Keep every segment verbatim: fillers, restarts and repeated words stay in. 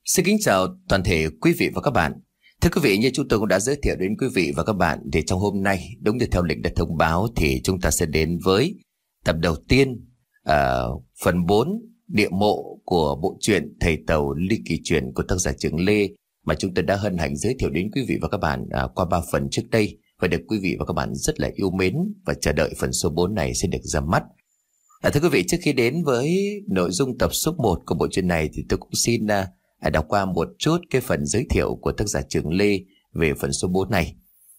Xin kính chào toàn thể quý vị và các bạn. Thưa quý vị, như chúng tôi cũng đã giới thiệu đến quý vị và các bạn, thì trong hôm nay, đúng như theo lịch đã thông báo, thì chúng ta sẽ đến với tập đầu tiên, uh, phần bốn, địa mộ của bộ truyện Thầy Tàu Ly Kỳ Truyền của tác giả Trường Lê, mà chúng tôi đã hân hạnh giới thiệu đến quý vị và các bạn uh, qua ba phần trước đây, và được quý vị và các bạn rất là yêu mến và chờ đợi phần số bốn này sẽ được ra mắt. À, thưa quý vị, trước khi đến với nội dung tập số một của bộ truyện này, thì tôi cũng xin uh, À, đọc qua một chút cái phần giới thiệu của tác giả Trường Lê về phần số bốn này.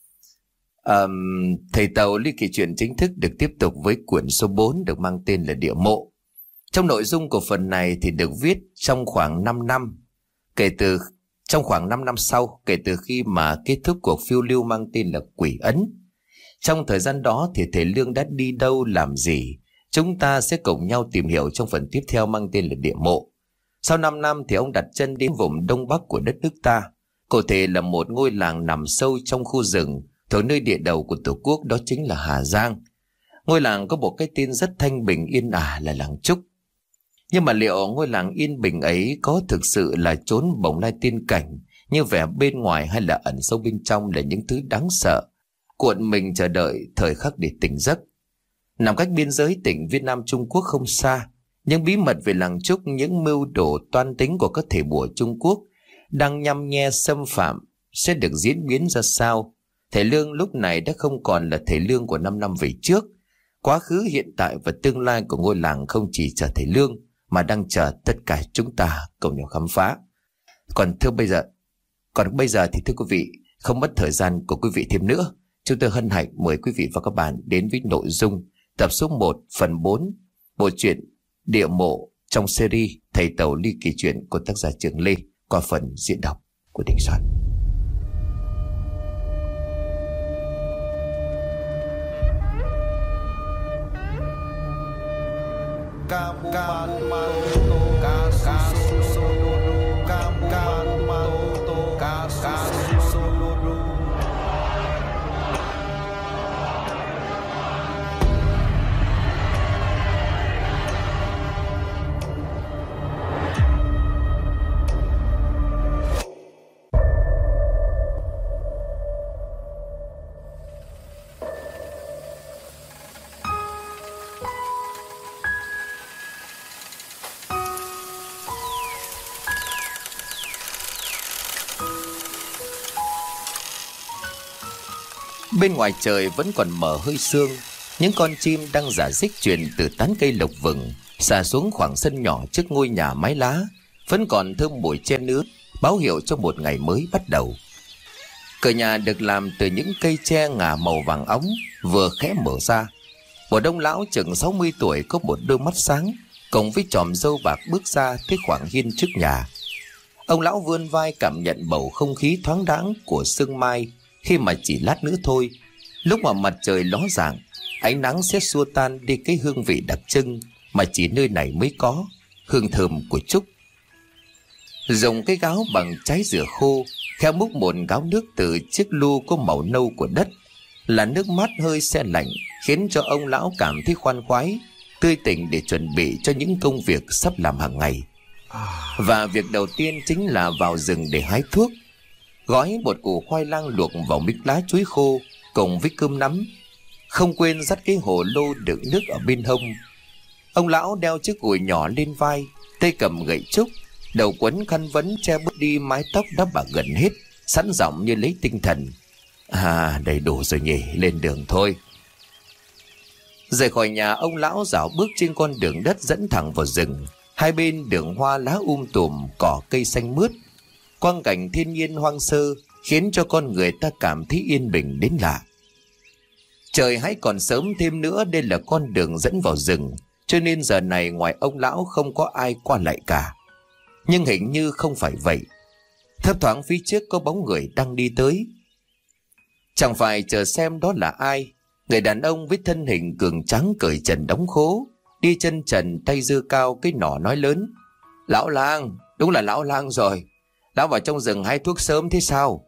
um, Thầy Tàu Ly Kỳ Truyền chính thức được tiếp tục với quyển số bốn được mang tên là Địa Mộ. Trong nội dung của phần này thì được viết trong khoảng năm năm kể từ trong khoảng năm năm sau kể từ khi mà kết thúc cuộc phiêu lưu mang tên là Quỷ Ấn. Trong thời gian đó thì thầy Lương đã đi đâu làm gì, chúng ta sẽ cùng nhau tìm hiểu trong phần tiếp theo mang tên là Địa Mộ. Sau năm năm thì ông đặt chân đến vùng đông bắc của đất nước ta, cụ thể là một ngôi làng nằm sâu trong khu rừng thuộc nơi địa đầu của Tổ quốc, đó chính là Hà Giang. Ngôi làng có một cái tên rất thanh bình yên ả là làng Trúc. Nhưng mà liệu ngôi làng yên bình ấy có thực sự là chốn bồng lai tiên cảnh như vẻ bên ngoài, hay là ẩn sâu bên trong là những thứ đáng sợ, cuộn mình chờ đợi thời khắc để tỉnh giấc? Nằm cách biên giới tỉnh Việt Nam Trung Quốc không xa, những bí mật về làng Trúc, những mưu đồ toan tính của các thầy bùa Trung Quốc đang nhăm nhe xâm phạm sẽ được diễn biến ra sao? Thầy Lương lúc này đã không còn là thầy Lương của năm năm về trước. Quá khứ, hiện tại và tương lai của ngôi làng không chỉ chờ thầy Lương mà đang chờ tất cả chúng ta cùng nhau khám phá. Còn thưa bây giờ, còn bây giờ thì thưa quý vị, không mất thời gian của quý vị thêm nữa, chúng tôi hân hạnh mời quý vị và các bạn đến với nội dung tập số một phần bốn bộ truyện Địa Mộ trong series Thầy Tàu Ly Kỳ Truyền của tác giả Trường Lê qua phần diễn đọc của Đình Soạn. Bên ngoài trời vẫn còn mờ hơi sương, những con chim đang rả rích truyền từ tán cây lộc vừng xả xuống khoảng sân nhỏ trước ngôi nhà mái lá, vẫn còn thơm mùi tre nứa, báo hiệu cho một ngày mới bắt đầu. Cửa nhà được làm từ những cây tre ngả màu vàng óng vừa khẽ mở ra. Một ông lão chừng sáu mươi tuổi có một đôi mắt sáng cùng với chòm râu bạc bước ra tới khoảng hiên trước nhà. Ông lão vươn vai cảm nhận bầu không khí thoáng đãng của sương mai, khi mà chỉ lát nữa thôi, lúc mà mặt trời ló dạng, ánh nắng sẽ xua tan đi cái hương vị đặc trưng mà chỉ nơi này mới có, hương thơm của trúc. Dùng cái gáo bằng trái dừa khô khéo múc một gáo nước từ chiếc lu có màu nâu của đất, là nước mát hơi se lạnh, khiến cho ông lão cảm thấy khoan khoái, tươi tỉnh để chuẩn bị cho những công việc sắp làm hàng ngày. Và việc đầu tiên chính là vào rừng để hái thuốc, gói một củ khoai lang luộc vào mix lá chuối khô cùng với cơm nắm, không quên dắt cái hồ lô đựng nước ở bên hông. Ông lão đeo chiếc gùi nhỏ lên vai, tay cầm gậy trúc, đầu quấn khăn vấn che bớt đi mái tóc đã bạc gần hết, sẵn giọng như lấy tinh thần: À, đầy đủ rồi nhỉ, lên đường thôi. Rời khỏi nhà, ông lão dạo bước trên con đường đất dẫn thẳng vào rừng. Hai bên đường hoa lá um tùm, cỏ cây xanh mướt, quang cảnh thiên nhiên hoang sơ khiến cho con người ta cảm thấy yên bình đến lạ. Trời hãy còn sớm, thêm nữa đây là con đường dẫn vào rừng, cho nên giờ này ngoài ông lão không có ai qua lại cả. Nhưng hình như không phải vậy. Thấp thoáng phía trước có bóng người đang đi tới. Chẳng phải chờ xem đó là ai. Người đàn ông với thân hình cường tráng cởi trần đóng khố, đi chân trần tay giơ cao cái nỏ nói lớn: Lão lang, đúng là lão lang rồi. Lão vào trong rừng hái thuốc sớm thế sao?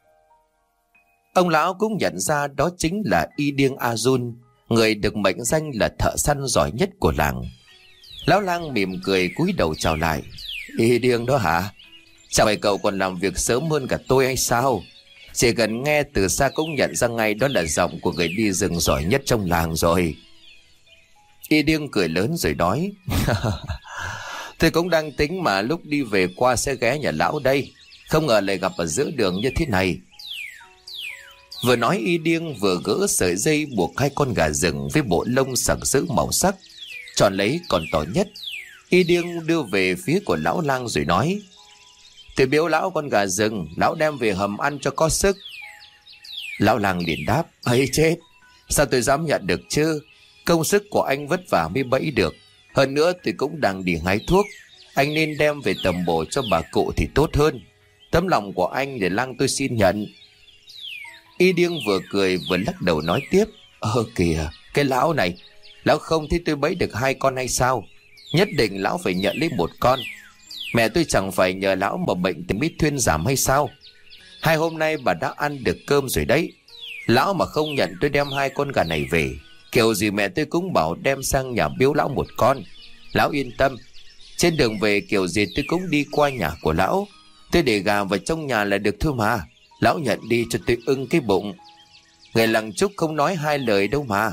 Ông lão cũng nhận ra đó chính là Y Điêng A Dun, người được mệnh danh là thợ săn giỏi nhất của làng. Lão lang mỉm cười cúi đầu chào lại: Y Điêng đó hả? Chẳng phải cậu còn làm việc sớm hơn cả tôi hay sao? Chỉ cần nghe từ xa cũng nhận ra ngay đó là giọng của người đi rừng giỏi nhất trong làng rồi. Y Điêng cười lớn rồi nói: Tôi cũng đang tính mà lúc đi về qua sẽ ghé nhà lão đây, không ngờ lại gặp ở giữa đường như thế này. Vừa nói Y Điêng vừa gỡ sợi dây buộc hai con gà rừng với bộ lông sặc sỡ màu sắc, chọn lấy con to nhất. Y Điêng đưa về phía của lão lang rồi nói: Tôi biếu lão con gà rừng, lão đem về hầm ăn cho có sức. Lão lang liền đáp: ấy chết, sao tôi dám nhận được chứ? Công sức của anh vất vả mới bẫy được. Hơn nữa tôi cũng đang đi hái thuốc, anh nên đem về tầm bổ cho bà cụ thì tốt hơn. Tấm lòng của anh để lang tôi xin nhận. Y Điêng vừa cười vừa lắc đầu nói tiếp: Ơ kìa, cái lão này, lão không thấy tôi bẫy được hai con hay sao? Nhất định lão phải nhận lấy một con. Mẹ tôi chẳng phải nhờ lão mà bệnh thì mới thuyên giảm hay sao? Hai hôm nay bà đã ăn được cơm rồi đấy. Lão mà không nhận tôi đem hai con gà này về, kiểu gì mẹ tôi cũng bảo đem sang nhà biếu lão một con. Lão yên tâm, trên đường về kiểu gì tôi cũng đi qua nhà của lão. Tôi để gà vào trong nhà là được thôi mà. Lão nhận đi cho tôi ưng cái bụng. Người làng Trúc không nói hai lời đâu mà.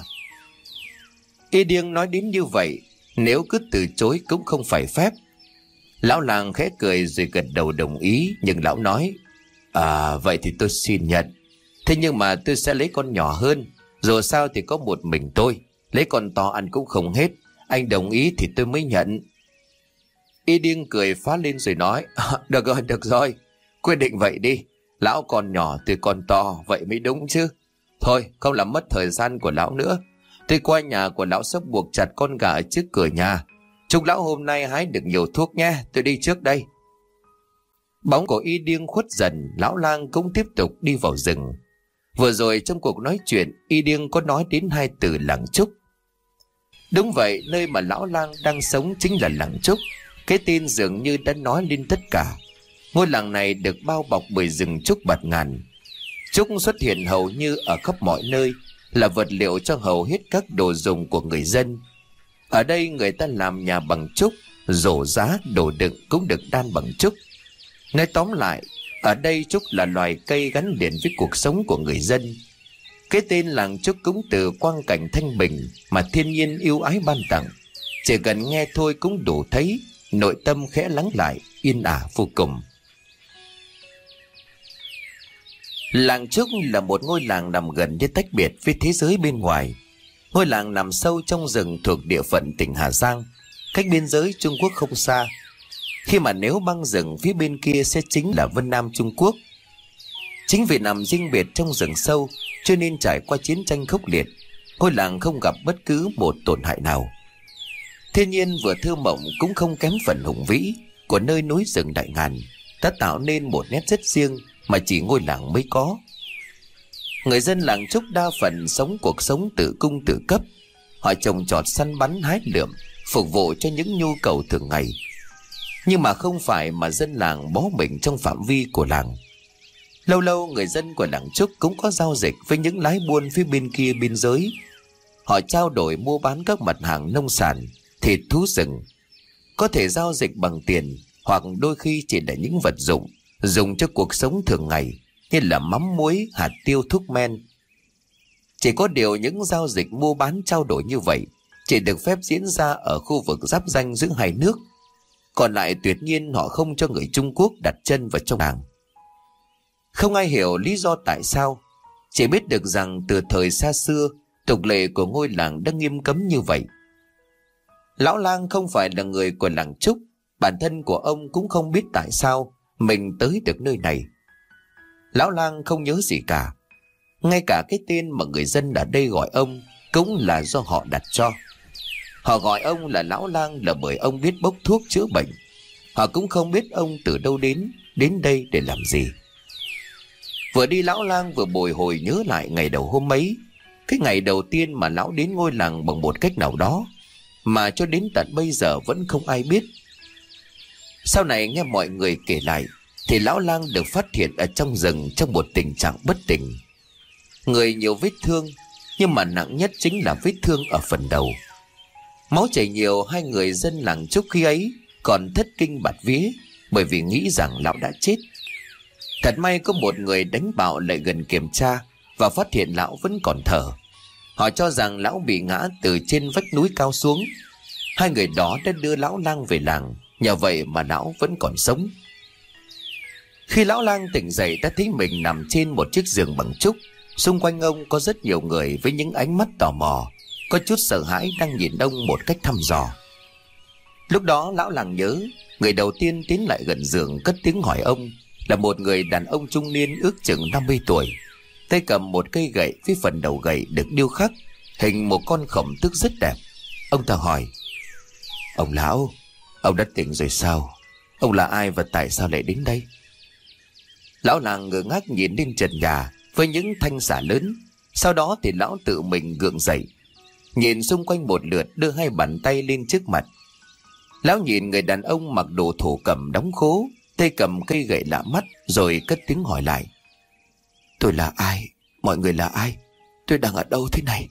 Y Điêng nói đến như vậy, nếu cứ từ chối cũng không phải phép. Lão làng khẽ cười rồi gật đầu đồng ý. Nhưng lão nói: À vậy thì tôi xin nhận. Thế nhưng mà tôi sẽ lấy con nhỏ hơn. Dù sao thì có một mình tôi, lấy con to ăn cũng không hết. Anh đồng ý thì tôi mới nhận. Y Điêng cười phá lên rồi nói: à, Được rồi, được rồi, quyết định vậy đi. Lão còn nhỏ tôi còn to, vậy mới đúng chứ. Thôi không làm mất thời gian của lão nữa, tôi qua nhà của lão sắp buộc chặt con gà ở trước cửa nhà. Chúc lão hôm nay hái được nhiều thuốc nhé, tôi đi trước đây. Bóng của Y Điêng khuất dần, lão lang cũng tiếp tục đi vào rừng. Vừa rồi trong cuộc nói chuyện, Y Điêng có nói đến hai từ làng Trúc. Đúng vậy, nơi mà lão lang đang sống chính là làng Trúc. Cái tên dường như đã nói lên tất cả. Ngôi làng này được bao bọc bởi rừng trúc bạt ngàn. Trúc xuất hiện hầu như ở khắp mọi nơi, là vật liệu cho hầu hết các đồ dùng của người dân. Ở đây người ta làm nhà bằng trúc, rổ giá, đồ đựng cũng được đan bằng trúc. Nói tóm lại, ở đây trúc là loài cây gắn liền với cuộc sống của người dân. Cái tên làng Trúc cũng từ quang cảnh thanh bình mà thiên nhiên yêu ái ban tặng. Chỉ cần nghe thôi cũng đủ thấy nội tâm khẽ lắng lại, yên ả vô cùng. Làng Trúc là một ngôi làng nằm gần như tách biệt với thế giới bên ngoài. Ngôi làng nằm sâu trong rừng thuộc địa phận tỉnh Hà Giang, cách biên giới Trung Quốc không xa. Khi mà nếu băng rừng phía bên kia sẽ chính là Vân Nam Trung Quốc. Chính vì nằm riêng biệt trong rừng sâu cho nên trải qua chiến tranh khốc liệt, ngôi làng không gặp bất cứ một tổn hại nào. Thiên nhiên vừa thơ mộng cũng không kém phần hùng vĩ của nơi núi rừng đại ngàn, đã tạo nên một nét rất riêng mà chỉ ngôi làng mới có. Người dân làng Trúc đa phần sống cuộc sống tự cung tự cấp. Họ trồng trọt, săn bắn, hái lượm, phục vụ cho những nhu cầu thường ngày. Nhưng mà không phải mà dân làng bó mình trong phạm vi của làng. Lâu lâu người dân của làng Trúc cũng có giao dịch với những lái buôn phía bên kia biên giới. Họ trao đổi mua bán các mặt hàng nông sản, thịt, thú rừng. Có thể giao dịch bằng tiền, hoặc đôi khi chỉ là những vật dụng dùng cho cuộc sống thường ngày như là mắm muối, hạt tiêu, thuốc men. Chỉ có điều những giao dịch mua bán trao đổi như vậy chỉ được phép diễn ra ở khu vực giáp ranh giữa hai nước. Còn lại tuyệt nhiên họ không cho người Trung Quốc đặt chân vào trong làng. Không ai hiểu lý do tại sao, chỉ biết được rằng từ thời xa xưa tục lệ của ngôi làng đã nghiêm cấm như vậy. Lão lang không phải là người của làng Trúc, bản thân của ông cũng không biết tại sao mình tới được nơi này. Lão lang không nhớ gì cả, ngay cả cái tên mà người dân ở đây gọi ông cũng là do họ đặt cho. Họ gọi ông là lão lang là bởi ông biết bốc thuốc chữa bệnh. Họ cũng không biết ông từ đâu đến, đến đây để làm gì. Vừa đi lão lang vừa bồi hồi nhớ lại ngày đầu hôm ấy, cái ngày đầu tiên mà lão đến ngôi làng bằng một cách nào đó, mà cho đến tận bây giờ vẫn không ai biết. Sau này nghe mọi người kể lại, thì lão lang được phát hiện ở trong rừng trong một tình trạng bất tỉnh. Người nhiều vết thương, nhưng mà nặng nhất chính là vết thương ở phần đầu. Máu chảy nhiều, hai người dân làng Trúc khi ấy còn thất kinh bạt vía, bởi vì nghĩ rằng lão đã chết. Thật may có một người đánh bạo lại gần kiểm tra và phát hiện lão vẫn còn thở. Họ cho rằng lão bị ngã từ trên vách núi cao xuống. Hai người đó đã đưa lão lang về làng, nhờ vậy mà lão vẫn còn sống. Khi lão lang tỉnh dậy đã thấy mình nằm trên một chiếc giường bằng trúc. Xung quanh ông có rất nhiều người với những ánh mắt tò mò, có chút sợ hãi đang nhìn ông một cách thăm dò. Lúc đó lão lang nhớ, người đầu tiên tiến lại gần giường cất tiếng hỏi ông là một người đàn ông trung niên ước chừng năm mươi tuổi, tay cầm một cây gậy, phía phần đầu gậy được điêu khắc hình một con khổng tước rất đẹp. Ông ta hỏi: "Ông lão, ông đã tỉnh rồi sao? Ông là ai và tại sao lại đến đây?" Lão lang ngơ ngác nhìn lên trần nhà với những thanh xả lớn. Sau đó thì lão tự mình gượng dậy, nhìn xung quanh một lượt, đưa hai bàn tay lên trước mặt. Lão nhìn người đàn ông mặc đồ thổ cẩm đóng khố, tay cầm cây gậy lạ mắt, rồi cất tiếng hỏi lại: "Tôi là ai? Mọi người là ai? Tôi đang ở đâu thế này?"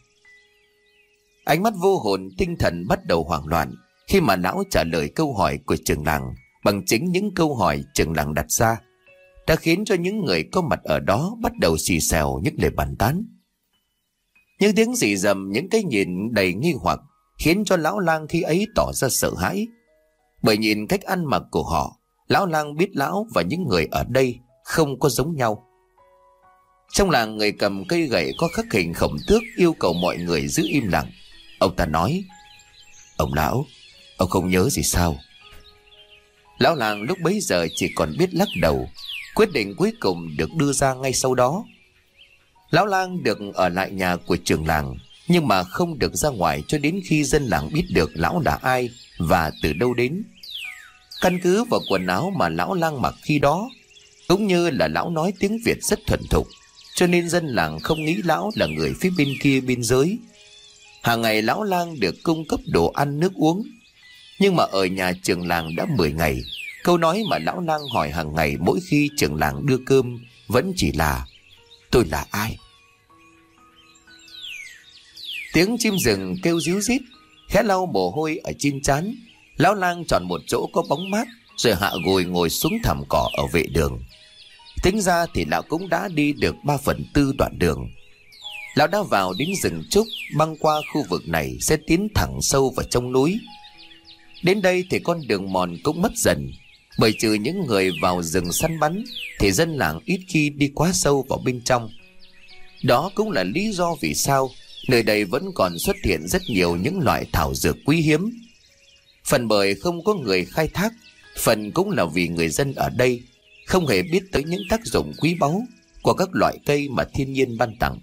Ánh mắt vô hồn, tinh thần bắt đầu hoảng loạn khi mà lão trả lời câu hỏi của trưởng làng bằng chính những câu hỏi trưởng làng đặt ra, đã khiến cho những người có mặt ở đó bắt đầu xì xèo những lời bàn tán. Những tiếng rì rầm, những cái nhìn đầy nghi hoặc khiến cho lão lang khi ấy tỏ ra sợ hãi. Bởi nhìn cách ăn mặc của họ, lão lang biết lão và những người ở đây không có giống nhau. Trong làng, người cầm cây gậy có khắc hình khổng tước yêu cầu mọi người giữ im lặng. Ông ta nói: "Ông lão, ông không nhớ gì sao?" Lão làng lúc bấy giờ chỉ còn biết lắc đầu. Quyết định cuối cùng được đưa ra ngay sau đó. Lão lang được ở lại nhà của trưởng làng, nhưng mà không được ra ngoài cho đến khi dân làng biết được lão là ai và từ đâu đến. Căn cứ vào quần áo mà lão lang mặc khi đó, cũng như là lão nói tiếng Việt rất thuần thục, cho nên dân làng không nghĩ lão là người phía bên kia biên giới. Hàng ngày lão lang được cung cấp đồ ăn nước uống. Nhưng mà ở nhà trưởng làng đã mười ngày, câu nói mà lão lang hỏi hàng ngày mỗi khi trưởng làng đưa cơm vẫn chỉ là: "Tôi là ai?" Tiếng chim rừng kêu ríu rít, khẽ lau mồ hôi ở trên trán. Lão lang chọn một chỗ có bóng mát rồi hạ gùi ngồi xuống thảm cỏ ở vệ đường. Tính ra thì lão cũng đã đi được ba phần tư đoạn đường. Lão đã vào đến rừng trúc, băng qua khu vực này sẽ tiến thẳng sâu vào trong núi. Đến đây thì con đường mòn cũng mất dần, bởi trừ những người vào rừng săn bắn thì dân làng ít khi đi quá sâu vào bên trong. Đó cũng là lý do vì sao nơi đây vẫn còn xuất hiện rất nhiều những loại thảo dược quý hiếm. Phần bởi không có người khai thác, phần cũng là vì người dân ở đây không hề biết tới những tác dụng quý báu của các loại cây mà thiên nhiên ban tặng.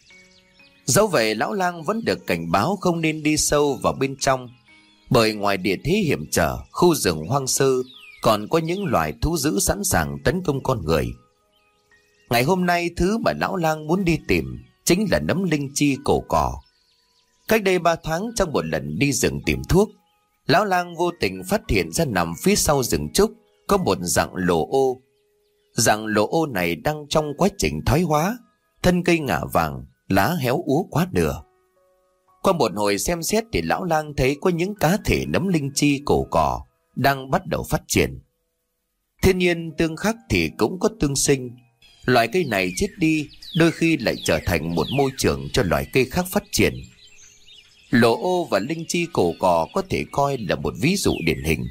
Dẫu vậy, lão lang vẫn được cảnh báo không nên đi sâu vào bên trong, bởi ngoài địa thế hiểm trở, khu rừng hoang sơ còn có những loài thú dữ sẵn sàng tấn công con người. Ngày hôm nay, thứ mà lão lang muốn đi tìm chính là nấm linh chi cổ cỏ. Cách đây ba tháng, trong một lần đi rừng tìm thuốc, lão lang vô tình phát hiện ra nằm phía sau rừng trúc có một dạng lồ ô. Dạng lồ ô này đang trong quá trình thoái hóa, thân cây ngả vàng, lá héo úa quá nửa. Qua một hồi xem xét thì lão lang thấy có những cá thể nấm linh chi cổ cỏ đang bắt đầu phát triển. Thiên nhiên tương khắc thì cũng có tương sinh. Loài cây này chết đi đôi khi lại trở thành một môi trường cho loài cây khác phát triển. Lồ ô và linh chi cổ cỏ có thể coi là một ví dụ điển hình.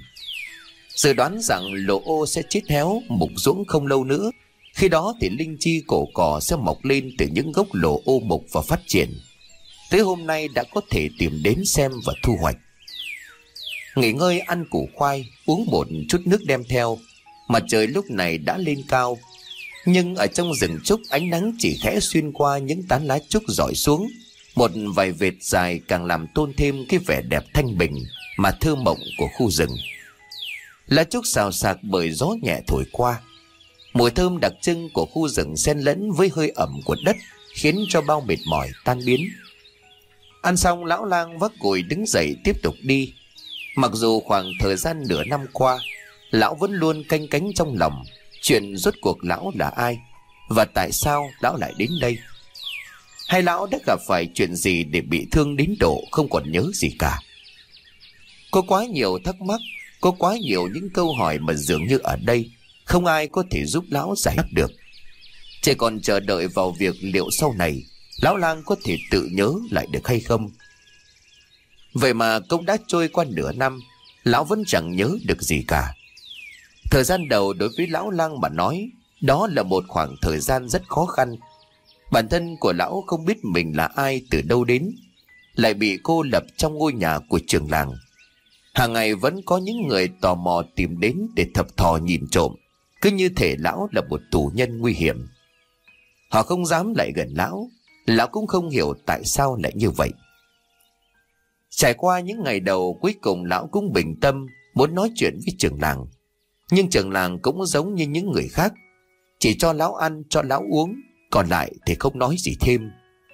Dự đoán rằng lồ ô sẽ chết héo, mục ruỗng không lâu nữa. Khi đó thì linh chi cổ cỏ sẽ mọc lên từ những gốc lồ ô mục và phát triển. Tới hôm nay đã có thể tìm đến xem và thu hoạch. Nghỉ ngơi, ăn củ khoai, uống một chút nước đem theo. Mặt trời lúc này đã lên cao, nhưng ở trong rừng trúc ánh nắng chỉ khẽ xuyên qua những tán lá trúc rọi xuống. Một vài vệt dài càng làm tôn thêm cái vẻ đẹp thanh bình mà thơ mộng của khu rừng. Lá trúc xào xạc bởi gió nhẹ thổi qua. Mùi thơm đặc trưng của khu rừng xen lẫn với hơi ẩm của đất khiến cho bao mệt mỏi tan biến. Ăn xong, lão lang vác gùi đứng dậy tiếp tục đi. Mặc dù khoảng thời gian nửa năm qua, lão vẫn luôn canh cánh trong lòng chuyện rốt cuộc lão là ai và tại sao lão lại đến đây. Hay lão đã gặp phải chuyện gì để bị thương đến độ không còn nhớ gì cả? Có quá nhiều thắc mắc Có quá nhiều những câu hỏi mà dường như ở đây không ai có thể giúp lão giải đáp được. Chỉ còn chờ đợi vào việc liệu sau này lão lang có thể tự nhớ lại được hay không. Vậy mà cũng đã trôi qua nửa năm, lão vẫn chẳng nhớ được gì cả. Thời gian đầu đối với lão lang mà nói, đó là một khoảng thời gian rất khó khăn. Bản thân của lão không biết mình là ai, từ đâu đến, lại bị cô lập trong ngôi nhà của trường làng. Hàng ngày vẫn có những người tò mò tìm đến để thập thò nhìn trộm, cứ như thể lão là một tù nhân nguy hiểm. Họ không dám lại gần lão, lão cũng không hiểu tại sao lại như vậy. Trải qua những ngày đầu, cuối cùng lão cũng bình tâm muốn nói chuyện với trưởng làng. Nhưng trưởng làng cũng giống như những người khác, chỉ cho lão ăn, cho lão uống, còn lại thì không nói gì thêm.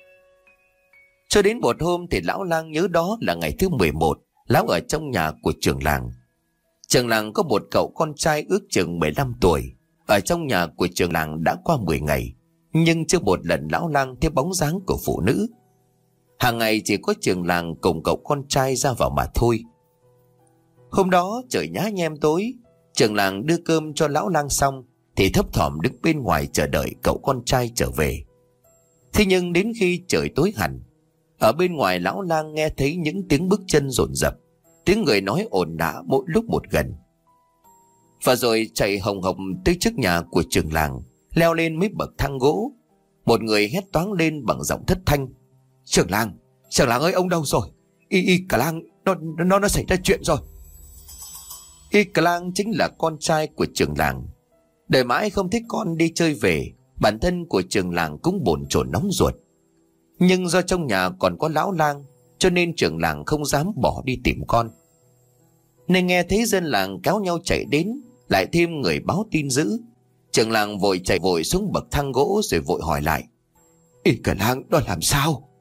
Cho đến một hôm thì lão lang nhớ đó là ngày thứ mười một, lão ở trong nhà của trưởng làng. Trưởng làng có một cậu con trai ước chừng mười lăm tuổi. Ở trong nhà của trưởng làng đã qua mười ngày, nhưng chưa một lần lão lang thấy bóng dáng của phụ nữ. Hàng ngày chỉ có trưởng làng cùng cậu con trai ra vào mà thôi. Hôm đó trời nhá nhem tối, trưởng làng đưa cơm cho lão lang xong thì thấp thỏm đứng bên ngoài chờ đợi cậu con trai trở về. Thế nhưng đến khi trời tối hẳn, ở bên ngoài lão lang nghe thấy những tiếng bước chân dồn dập, tiếng người nói ồn ào mỗi lúc một gần. Và rồi chạy hồng hộc tới trước nhà của trưởng làng, leo lên mấy bậc thang gỗ. Một người hét toáng lên bằng giọng thất thanh: "Trưởng làng, trưởng làng ơi, ông đâu rồi? Y y cả làng nó nó nó xảy ra chuyện rồi." Y cả làng chính là con trai của trưởng làng. Đợi mãi không thấy con đi chơi về, bản thân của trưởng làng cũng bồn chồn nóng ruột. Nhưng do trong nhà còn có lão lang, cho nên trưởng làng không dám bỏ đi tìm con. Nên nghe thấy dân làng kéo nhau chạy đến, lại thêm người báo tin dữ, trưởng làng vội chạy vội xuống bậc thang gỗ rồi vội hỏi lại: "Y cả làng đó làm sao?"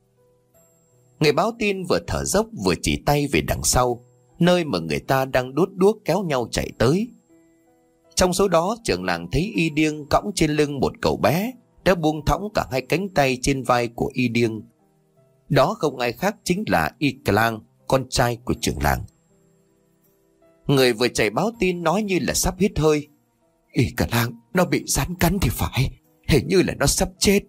Người báo tin vừa thở dốc vừa chỉ tay về đằng sau, nơi mà người ta đang đốt đuốc kéo nhau chạy tới. Trong số đó, trưởng làng thấy Y Điêng cõng trên lưng một cậu bé đã buông thõng cả hai cánh tay trên vai của Y Điêng. Đó không ai khác chính là Y Clang, con trai của trưởng làng. Người vừa chạy báo tin nói như là sắp hết hơi: "Y Clang nó bị rắn cắn thì phải, hình như là nó sắp chết."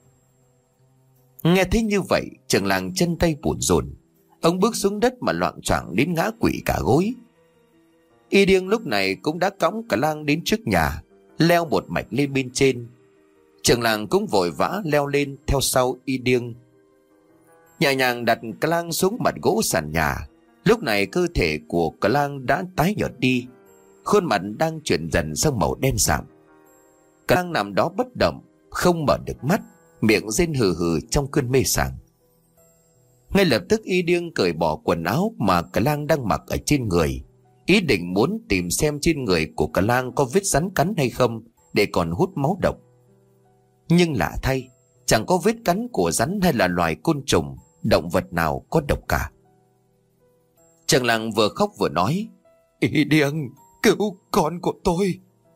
Nghe thấy như vậy, trưởng làng chân tay bủn rủn, ông bước xuống đất mà loạng choạng đến ngã quỵ cả gối. Y Điêng lúc này cũng đã cõng cả lang đến trước nhà, leo một mạch lên bên trên. Trưởng làng cũng vội vã leo lên theo sau Y Điêng, nhẹ nhàng đặt cả lang xuống mặt gỗ sàn nhà. Lúc này cơ thể của cả lang đã tái nhợt đi, khuôn mặt đang chuyển dần sang màu đen sạm. Cả lang nằm đó bất động, không mở được mắt, miệng rên hừ hừ trong cơn mê sảng. Ngay lập tức Y Điêng cởi bỏ quần áo mà cả lang đang mặc ở trên người, ý định muốn tìm xem trên người của cả lang có vết rắn cắn hay không để còn hút máu độc. Nhưng lạ thay, chẳng có vết cắn của rắn hay là loài côn trùng, động vật nào có độc cả. Trưởng làng vừa khóc vừa nói: "Y Điêng, cứu con của tôi."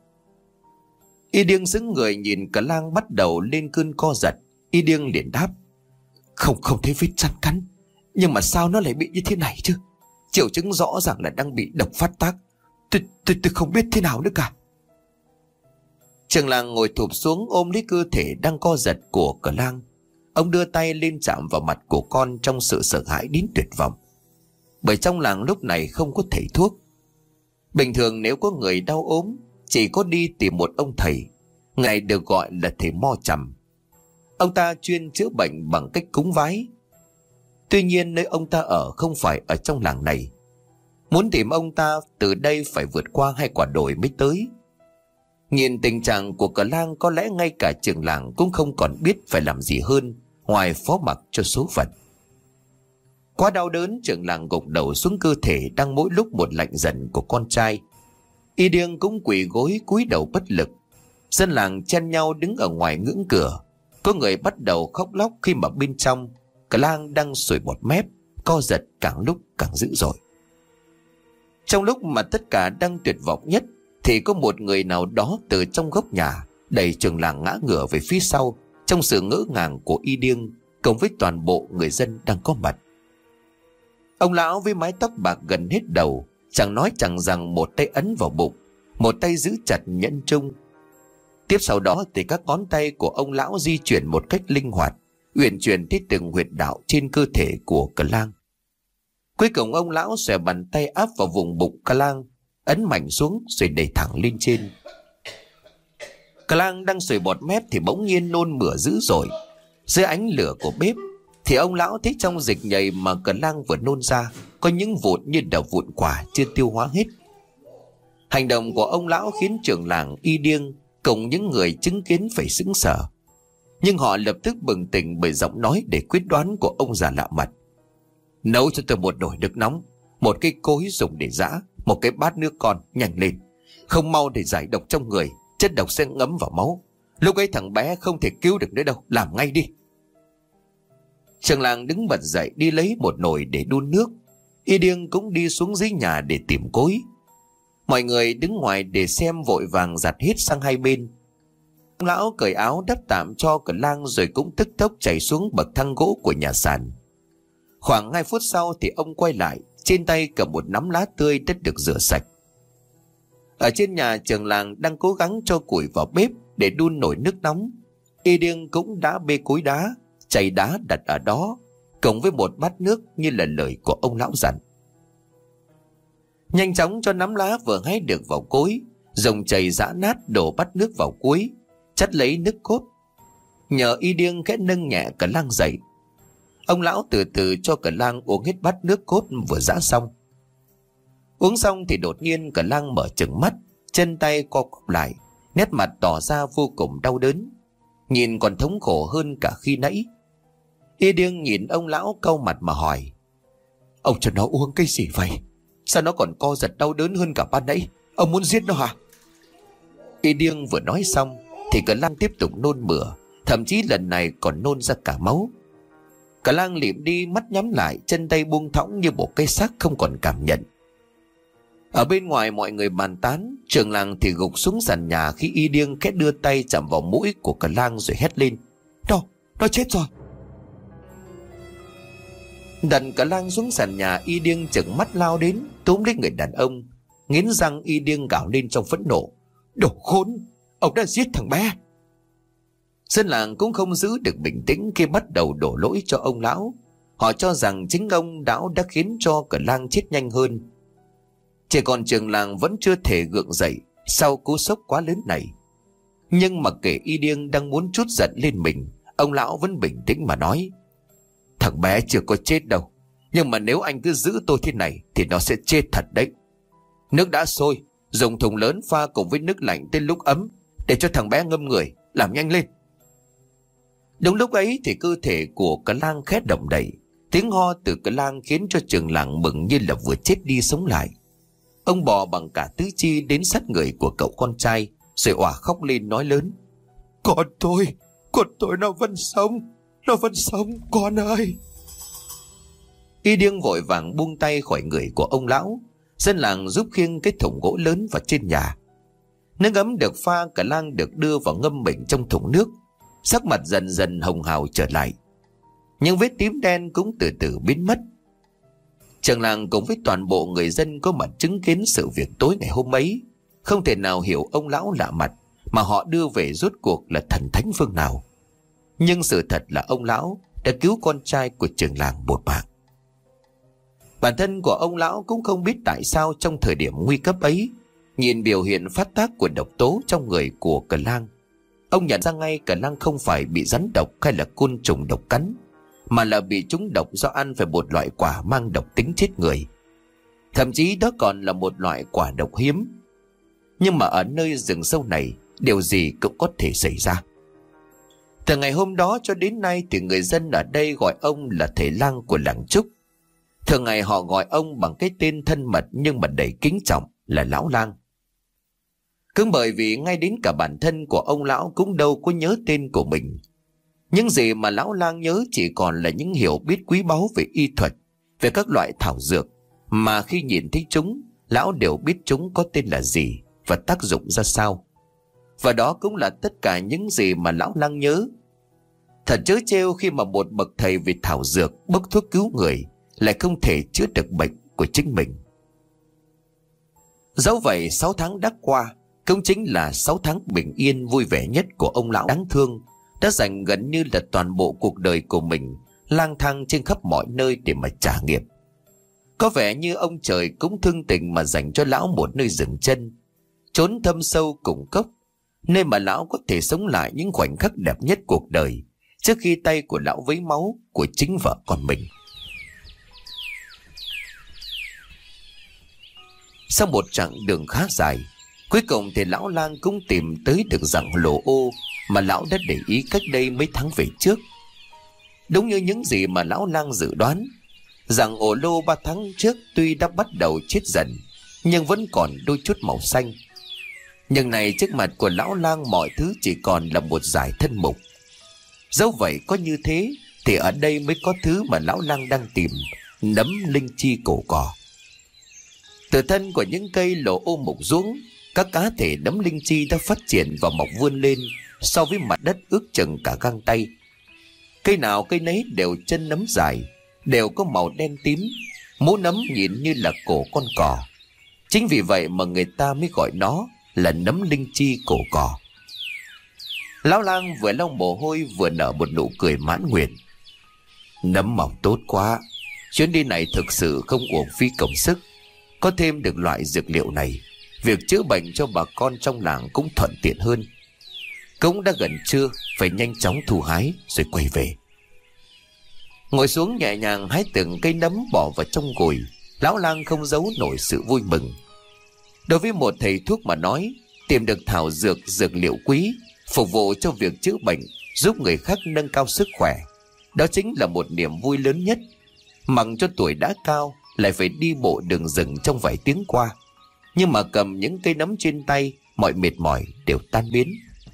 Y Điêng sững người nhìn cả lang bắt đầu lên cơn co giật. Y Điêng liền đáp: Không không thấy vết rắn cắn, nhưng mà sao nó lại bị như thế này chứ? Triệu chứng rõ ràng là đang bị độc phát tác. Tôi, tôi, tôi không biết thế nào nữa cả." Trưởng làng ngồi thụp xuống ôm lấy cơ thể đang co giật của cả lang. Ông đưa tay lên chạm vào mặt của con trong sự sợ hãi đến tuyệt vọng. Bởi trong làng lúc này không có thầy thuốc. Bình thường nếu có người đau ốm, chỉ có đi tìm một ông thầy, ngài được gọi là thầy Mo Chằm. Ông ta chuyên chữa bệnh bằng cách cúng vái. Tuy nhiên nơi ông ta ở không phải ở trong làng này. Muốn tìm ông ta từ đây phải vượt qua hai quả đồi mới tới. Nhìn tình trạng của cả lang, có lẽ ngay cả trưởng làng cũng không còn biết phải làm gì hơn ngoài phó mặc cho số phận. Quá đau đớn, trưởng làng gục đầu xuống cơ thể đang mỗi lúc một lạnh dần của con trai. Y Điêng cũng quỳ gối cúi đầu bất lực. Dân làng chen nhau đứng ở ngoài ngưỡng cửa. Có người bắt đầu khóc lóc khi mà bên trong cả lang đang sủi bọt mép, co giật càng lúc càng dữ dội. Trong lúc mà tất cả đang tuyệt vọng nhất, thì có một người nào đó từ trong góc nhà đẩy trưởng làng ngã ngửa về phía sau, trong sự ngỡ ngàng của Y Điêng cùng với toàn bộ người dân đang có mặt. Ông lão với mái tóc bạc gần hết đầu, chẳng nói chẳng rằng một tay ấn vào bụng, một tay giữ chặt nhẫn trung. Tiếp sau đó thì các ngón tay của ông lão di chuyển một cách linh hoạt, uyển chuyển tới từng huyệt đạo trên cơ thể của Cờ Lang. Cuối cùng ông lão xòe bàn tay áp vào vùng bụng Cờ Lang, ấn mạnh xuống rồi đẩy thẳng lên trên. Cờ Lang đang sùi bọt mép thì bỗng nhiên nôn mửa dữ dội. Dưới ánh lửa của bếp thì ông lão thấy trong dịch nhầy mà Cờ Lang vừa nôn ra có những vụn như đầu vụn quả chưa tiêu hóa hết. Hành động của ông lão khiến trưởng làng Y Điêng cùng những người chứng kiến phải sững sờ, nhưng họ lập tức bừng tỉnh bởi giọng nói để quyết đoán của ông già lạ mặt. Nấu cho tôi một nồi nước nóng, một cái cối dùng để giã, một cái bát nước con, nhanh lên. Không mau để giải độc trong người, chất độc sẽ ngấm vào máu. Lúc ấy thằng bé không thể cứu được nữa đâu, làm ngay đi. Trưởng làng đứng bật dậy đi lấy một nồi để đun nước. Y Điêng cũng đi xuống dưới nhà để tìm cối. Mọi người đứng ngoài để xem vội vàng giặt hết sang hai bên. Ông lão cởi áo đắp tạm cho Cờ Lang rồi cũng tức tốc chạy xuống bậc thang gỗ của nhà sàn. Khoảng hai phút sau thì ông quay lại, trên tay cầm một nắm lá tươi đã được rửa sạch. Ở trên nhà, trưởng làng đang cố gắng cho củi vào bếp để đun nồi nước nóng. Y Điêng cũng đã bê cối đá, chày đá đặt ở đó, cộng với một bát nước như là lời của ông lão dặn. Nhanh chóng cho nắm lá vừa hái được vào cối, dùng chày giã nát đổ bát nước vào cuối, chắt lấy nước cốt. Nhờ Y Điêng khẽ nâng nhẹ Cờ Lang dậy. Ông lão từ từ cho Cờ Lang uống hết bát nước cốt vừa giã xong. Uống xong thì đột nhiên Cờ Lang mở trừng mắt, chân tay co quắp lại, nét mặt tỏ ra vô cùng đau đớn, nhìn còn thống khổ hơn cả khi nãy. Y Điêng nhìn ông lão cau mặt mà hỏi: Ông cho nó uống cái gì vậy? Sao nó còn co giật đau đớn hơn cả ban nãy? Ông muốn giết nó hả? Y Điêng vừa nói xong thì Cờ Lang tiếp tục nôn mửa, thậm chí lần này còn nôn ra cả máu. Cờ Lang lịm đi, mắt nhắm lại, chân tay buông thõng như một cái xác không còn cảm nhận. Ở bên ngoài mọi người bàn tán, trưởng làng thì gục xuống sàn nhà khi Y Điêng khẽ đưa tay chạm vào mũi của Cờ Lang rồi hét lên: Nó, nó chết rồi. Đặt Cờ Lang xuống sàn nhà, Y Điêng chừng mắt lao đến túm lấy người đàn ông. Nghiến răng, Y Điêng gào lên trong phẫn nộ: Đồ khốn, ông đã giết thằng bé. Dân làng cũng không giữ được bình tĩnh khi bắt đầu đổ lỗi cho ông lão. Họ cho rằng chính ông Đão đã khiến cho Cờ Lang chết nhanh hơn. Chỉ còn trưởng làng vẫn chưa thể gượng dậy sau cú sốc quá lớn này. Nhưng mà kể Y Điêng đang muốn trút giận lên mình, ông lão vẫn bình tĩnh mà nói: Thằng bé chưa có chết đâu, nhưng mà nếu anh cứ giữ tôi thế này thì nó sẽ chết thật đấy. Nước đã sôi, dùng thùng lớn pha cùng với nước lạnh tới lúc ấm để cho thằng bé ngâm người, làm nhanh lên. Đúng lúc ấy thì cơ thể của Cờ Lang khẽ động đậy. Tiếng ho từ Cờ Lang khiến cho trưởng làng mừng như là vừa chết đi sống lại. Ông bò bằng cả tứ chi đến sát người của cậu con trai, rồi òa khóc lên nói lớn: Con tôi, con tôi nó vẫn sống, nó vẫn sống, con ơi. Y Điêng vội vàng buông tay khỏi người của ông lão. Dân làng giúp khiêng cái thùng gỗ lớn vào trên nhà. Nước ấm được pha, Cờ Lang được đưa vào ngâm mình trong thùng nước. Sắc mặt dần dần hồng hào trở lại, những vết tím đen cũng từ từ biến mất. Trưởng làng cùng với toàn bộ người dân có mặt chứng kiến sự việc tối ngày hôm ấy không thể nào hiểu ông lão lạ mặt mà họ đưa về rốt cuộc là thần thánh phương nào. Nhưng sự thật là ông lão đã cứu con trai của trưởng làng một mạng. Bản thân của ông lão cũng không biết tại sao trong thời điểm nguy cấp ấy, nhìn biểu hiện phát tác của độc tố trong người của Cờ Lang, ông nhận ra ngay Cờ Lang không phải bị rắn độc hay là côn trùng độc cắn, mà là bị trúng độc do ăn phải một loại quả mang độc tính chết người. Thậm chí đó còn là một loại quả độc hiếm. Nhưng mà ở nơi rừng sâu này, điều gì cũng có thể xảy ra. Từ ngày hôm đó cho đến nay thì người dân ở đây gọi ông là thầy lang của làng Trúc. Thường ngày họ gọi ông bằng cái tên thân mật nhưng mà đầy kính trọng là lão lang. Cứ bởi vì ngay đến cả bản thân của ông lão cũng đâu có nhớ tên của mình. Những gì mà lão lang nhớ chỉ còn là những hiểu biết quý báu về y thuật, về các loại thảo dược, mà khi nhìn thấy chúng, lão đều biết chúng có tên là gì và tác dụng ra sao. Và đó cũng là tất cả những gì mà lão lang nhớ. Thật trớ trêu khi mà một bậc thầy về thảo dược bốc thuốc cứu người lại không thể chữa được bệnh của chính mình. Dẫu vậy sáu tháng đã qua cũng chính là sáu tháng bình yên vui vẻ nhất của ông lão đáng thương, đã dành gần như là toàn bộ cuộc đời của mình lang thang trên khắp mọi nơi để mà trả nghiệp. Có vẻ như ông trời cũng thương tình mà dành cho lão một nơi dừng chân, chốn thâm sâu cùng cốc, nơi mà lão có thể sống lại những khoảnh khắc đẹp nhất cuộc đời trước khi tay của lão vấy máu của chính vợ con mình. Sau một chặng đường khá dài, cuối cùng thì lão lang cũng tìm tới được giặng lồ ô mà lão đã để ý cách đây mấy tháng về trước. Đúng như những gì mà lão lang dự đoán, giặng ổ lô ba tháng trước tuy đã bắt đầu chết dần nhưng vẫn còn đôi chút màu xanh. Nhưng này trước mặt của lão lang mọi thứ chỉ còn là một dải thân mục. Dẫu vậy có như thế thì ở đây mới có thứ mà lão lang đang tìm, nấm linh chi cổ cỏ. Từ thân của những cây lồ ô mục ruỗng, các cá thể nấm linh chi đã phát triển và mọc vươn lên so với mặt đất ước chừng cả gang tay. Cây nào cây nấy đều chân nấm dài, đều có màu đen tím, mũ nấm nhìn như là cổ con cò. Chính vì vậy mà người ta mới gọi nó là nấm linh chi cổ cò. Lão lang vừa lau mồ hôi vừa nở một nụ cười mãn nguyện. Nấm mọc tốt quá, chuyến đi này thực sự không uổng phí công sức. Có thêm được loại dược liệu này, việc chữa bệnh cho bà con trong làng cũng thuận tiện hơn. Cũng đã gần trưa, phải nhanh chóng thu hái rồi quay về. Ngồi xuống nhẹ nhàng hái từng cây nấm bỏ vào trong gùi, lão lang không giấu nổi sự vui mừng. Đối với một thầy thuốc mà nói, tìm được thảo dược, dược liệu quý phục vụ cho việc chữa bệnh, giúp người khác nâng cao sức khỏe, đó chính là một niềm vui lớn nhất. Mặc cho tuổi đã cao, lại phải đi bộ đường rừng trong vài tiếng qua, nhưng mà cầm những cây nấm trên tay, mọi mệt mỏi đều tan biến.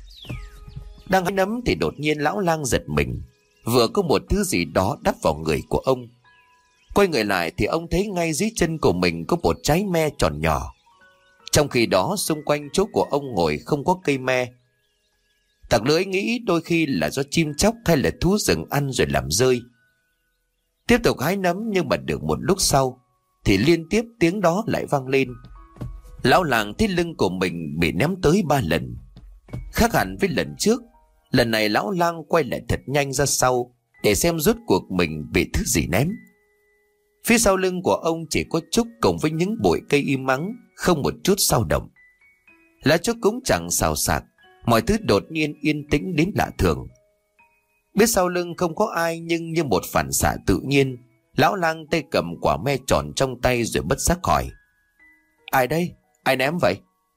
Đang hái nấm thì đột nhiên lão lang giật mình, vừa có một thứ gì đó đắp vào người của ông. Quay người lại thì ông thấy ngay dưới chân của mình có một trái me tròn nhỏ. Trong khi đó xung quanh chỗ của ông ngồi không có cây me. Tặc lưỡi nghĩ đôi khi là do chim chóc hay là thú rừng ăn rồi làm rơi. Tiếp tục hái nấm nhưng mà được một lúc sau thì liên tiếp tiếng đó lại vang lên. Lão làng thấy lưng của mình bị ném tới ba lần. Khác hẳn với lần trước, lần này lão lang quay lại thật nhanh ra sau để xem rốt cuộc mình bị thứ gì ném. Phía sau lưng của ông chỉ có trúc cùng với những bụi cây im ắng, không một chút dao động. Lá trúc cũng chẳng xào xạc, mọi thứ đột nhiên yên tĩnh đến lạ thường. Biết sau lưng không có ai nhưng như một phản xạ tự nhiên, lão lang tay cầm quả me tròn trong tay rồi bất giác hỏi: Ai đây? Ai ném vậy?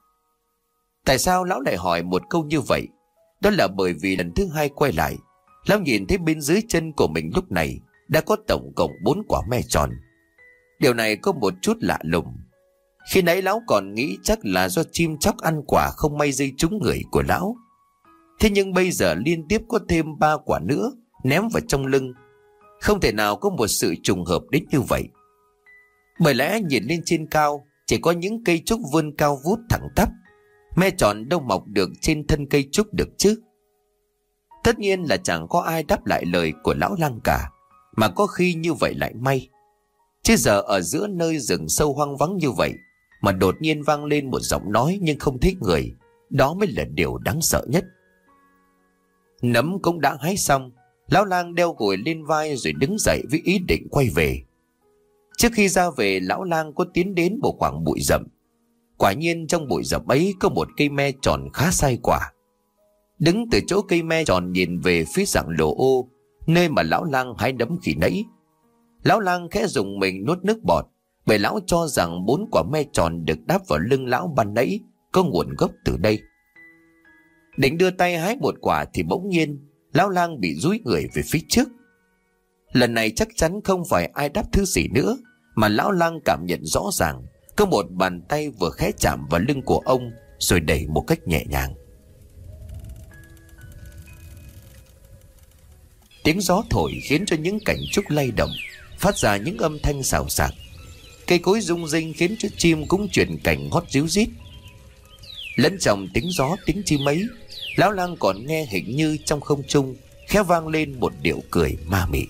Tại sao lão lại hỏi một câu như vậy? Đó là bởi vì lần thứ hai quay lại, lão nhìn thấy bên dưới chân của mình lúc này đã có tổng cộng bốn quả me tròn. Điều này có một chút lạ lùng. Khi nãy lão còn nghĩ chắc là do chim chóc ăn quả không may rơi trúng người của lão. Thế nhưng bây giờ liên tiếp có thêm ba quả nữa ném vào trong lưng. Không thể nào có một sự trùng hợp đến như vậy. Bởi lẽ nhìn lên trên cao chỉ có những cây trúc vươn cao vút thẳng tắp, me tròn đâu mọc được trên thân cây trúc được chứ. Tất nhiên là chẳng có ai đáp lại lời của lão lang cả, mà có khi như vậy lại may. Chứ giờ ở giữa nơi rừng sâu hoang vắng như vậy mà đột nhiên vang lên một giọng nói nhưng không thấy người, đó mới là điều đáng sợ nhất. Nấm cũng đã hái xong, lão lang đeo gùi lên vai rồi đứng dậy với ý định quay về. Trước khi ra về, lão lang có tiến đến một khoảng bụi rậm. Quả nhiên trong bụi rậm ấy có một cây me tròn khá sai quả. Đứng từ chỗ cây me tròn nhìn về phía dạng lồ ô, nơi mà lão lang hái nấm khi nãy, lão lang khẽ dùng mình nuốt nước bọt, bởi lão cho rằng bốn quả me tròn được đáp vào lưng lão ban nãy có nguồn gốc từ đây. Định đưa tay hái một quả thì bỗng nhiên lão lang bị dúi người về phía trước. Lần này chắc chắn không phải ai đáp thứ gì nữa, mà lão lang cảm nhận rõ ràng có một bàn tay vừa khẽ chạm vào lưng của ông rồi đẩy một cách nhẹ nhàng. Tiếng gió thổi khiến cho những cành trúc lay động, phát ra những âm thanh xào xạc. Cây cối rung rinh khiến cho chim cũng chuyển cảnh hót ríu rít. Lẫn trong tiếng gió tiếng chim ấy, lão lang còn nghe hình như trong không trung khẽ vang lên một điệu cười ma mị.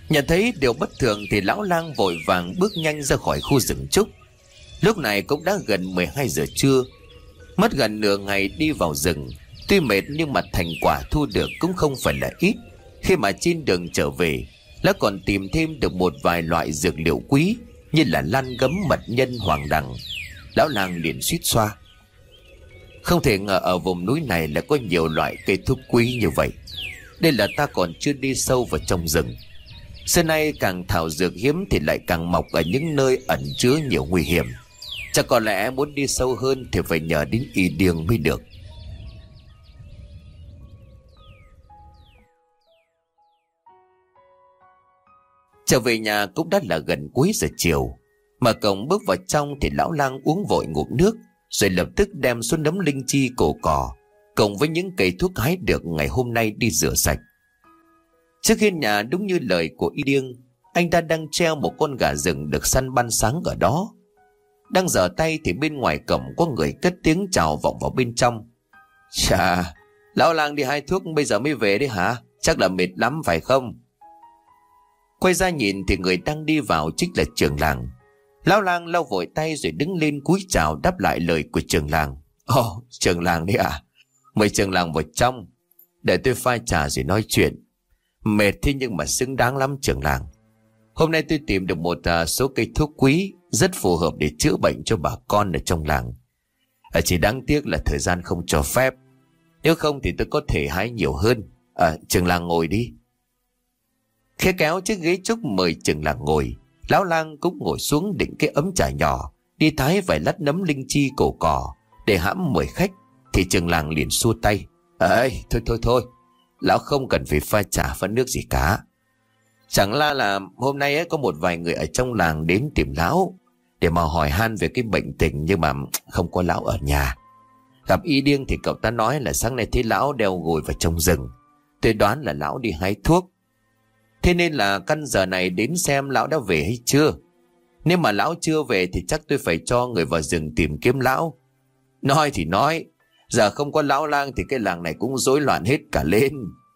Nhận thấy điều bất thường thì lão lang vội vàng bước nhanh ra khỏi khu rừng trúc. Lúc này cũng đã gần mười hai giờ trưa. Mất gần nửa ngày đi vào rừng, tuy mệt nhưng mà thành quả thu được cũng không phải là ít. Khi mà trên đường trở về, lão còn tìm thêm được một vài loại dược liệu quý như là lan gấm, mật nhân, hoàng đằng. Lão lang liền suýt xoa. Không thể ngờ ở vùng núi này lại có nhiều loại cây thuốc quý như vậy. Đây là ta còn chưa đi sâu vào trong rừng. Xưa nay càng thảo dược hiếm thì lại càng mọc ở những nơi ẩn chứa nhiều nguy hiểm. Chắc có lẽ muốn đi sâu hơn thì phải nhờ đến y điềng mới được. Trở về nhà cũng đã là gần cuối giờ chiều. Mở cổng bước vào trong thì lão lang uống vội ngụm nước, rồi lập tức đem số nấm linh chi cổ cỏ cộng với những cây thuốc hái được ngày hôm nay đi rửa sạch. Trước hiên nhà đúng như lời của y điêng, anh ta đang treo một con gà rừng được săn ban sáng ở đó. Đang giở tay thì bên ngoài cổng có người cất tiếng chào vọng vào bên trong. Chà, lão lang đi hái thuốc bây giờ mới về đấy hả? Chắc là mệt lắm phải không? Quay ra nhìn thì người đang đi vào chính là trưởng làng. Lão lang lau vội tay rồi đứng lên cúi chào đáp lại lời của trưởng làng. Ồ, trưởng làng đấy à? Mời trưởng làng vào trong, để tôi pha trà rồi nói chuyện. Mệt thế nhưng mà xứng đáng lắm trưởng làng. Hôm nay tôi tìm được một uh, số cây thuốc quý rất phù hợp để chữa bệnh cho bà con ở trong làng. À, chỉ đáng tiếc là thời gian không cho phép. Nếu không thì tôi có thể hái nhiều hơn. À, trưởng làng ngồi đi. Khẽ kéo chiếc ghế trúc mời trưởng làng ngồi. Lão lang cũng ngồi xuống định cái ấm trà nhỏ, đi thái vài lát nấm linh chi cổ cỏ để hãm mời khách. Thì trưởng làng liền xua tay. Ê, thôi thôi thôi, lão không cần phải pha trà pha nước gì cả. Chẳng là là hôm nay ấy, có một vài người ở trong làng đến tìm lão để mà hỏi han về cái bệnh tình, nhưng mà không có lão ở nhà. Gặp y điêng thì cậu ta nói là sáng nay thấy lão đeo gùi vào trong rừng. Tôi đoán là lão đi hái thuốc. Thế nên là căn giờ này đến xem lão đã về hay chưa. Nếu mà lão chưa về thì chắc tôi phải cho người vào rừng tìm kiếm lão. Nói thì nói, giờ không có lão lang thì cái làng này cũng rối loạn hết cả lên.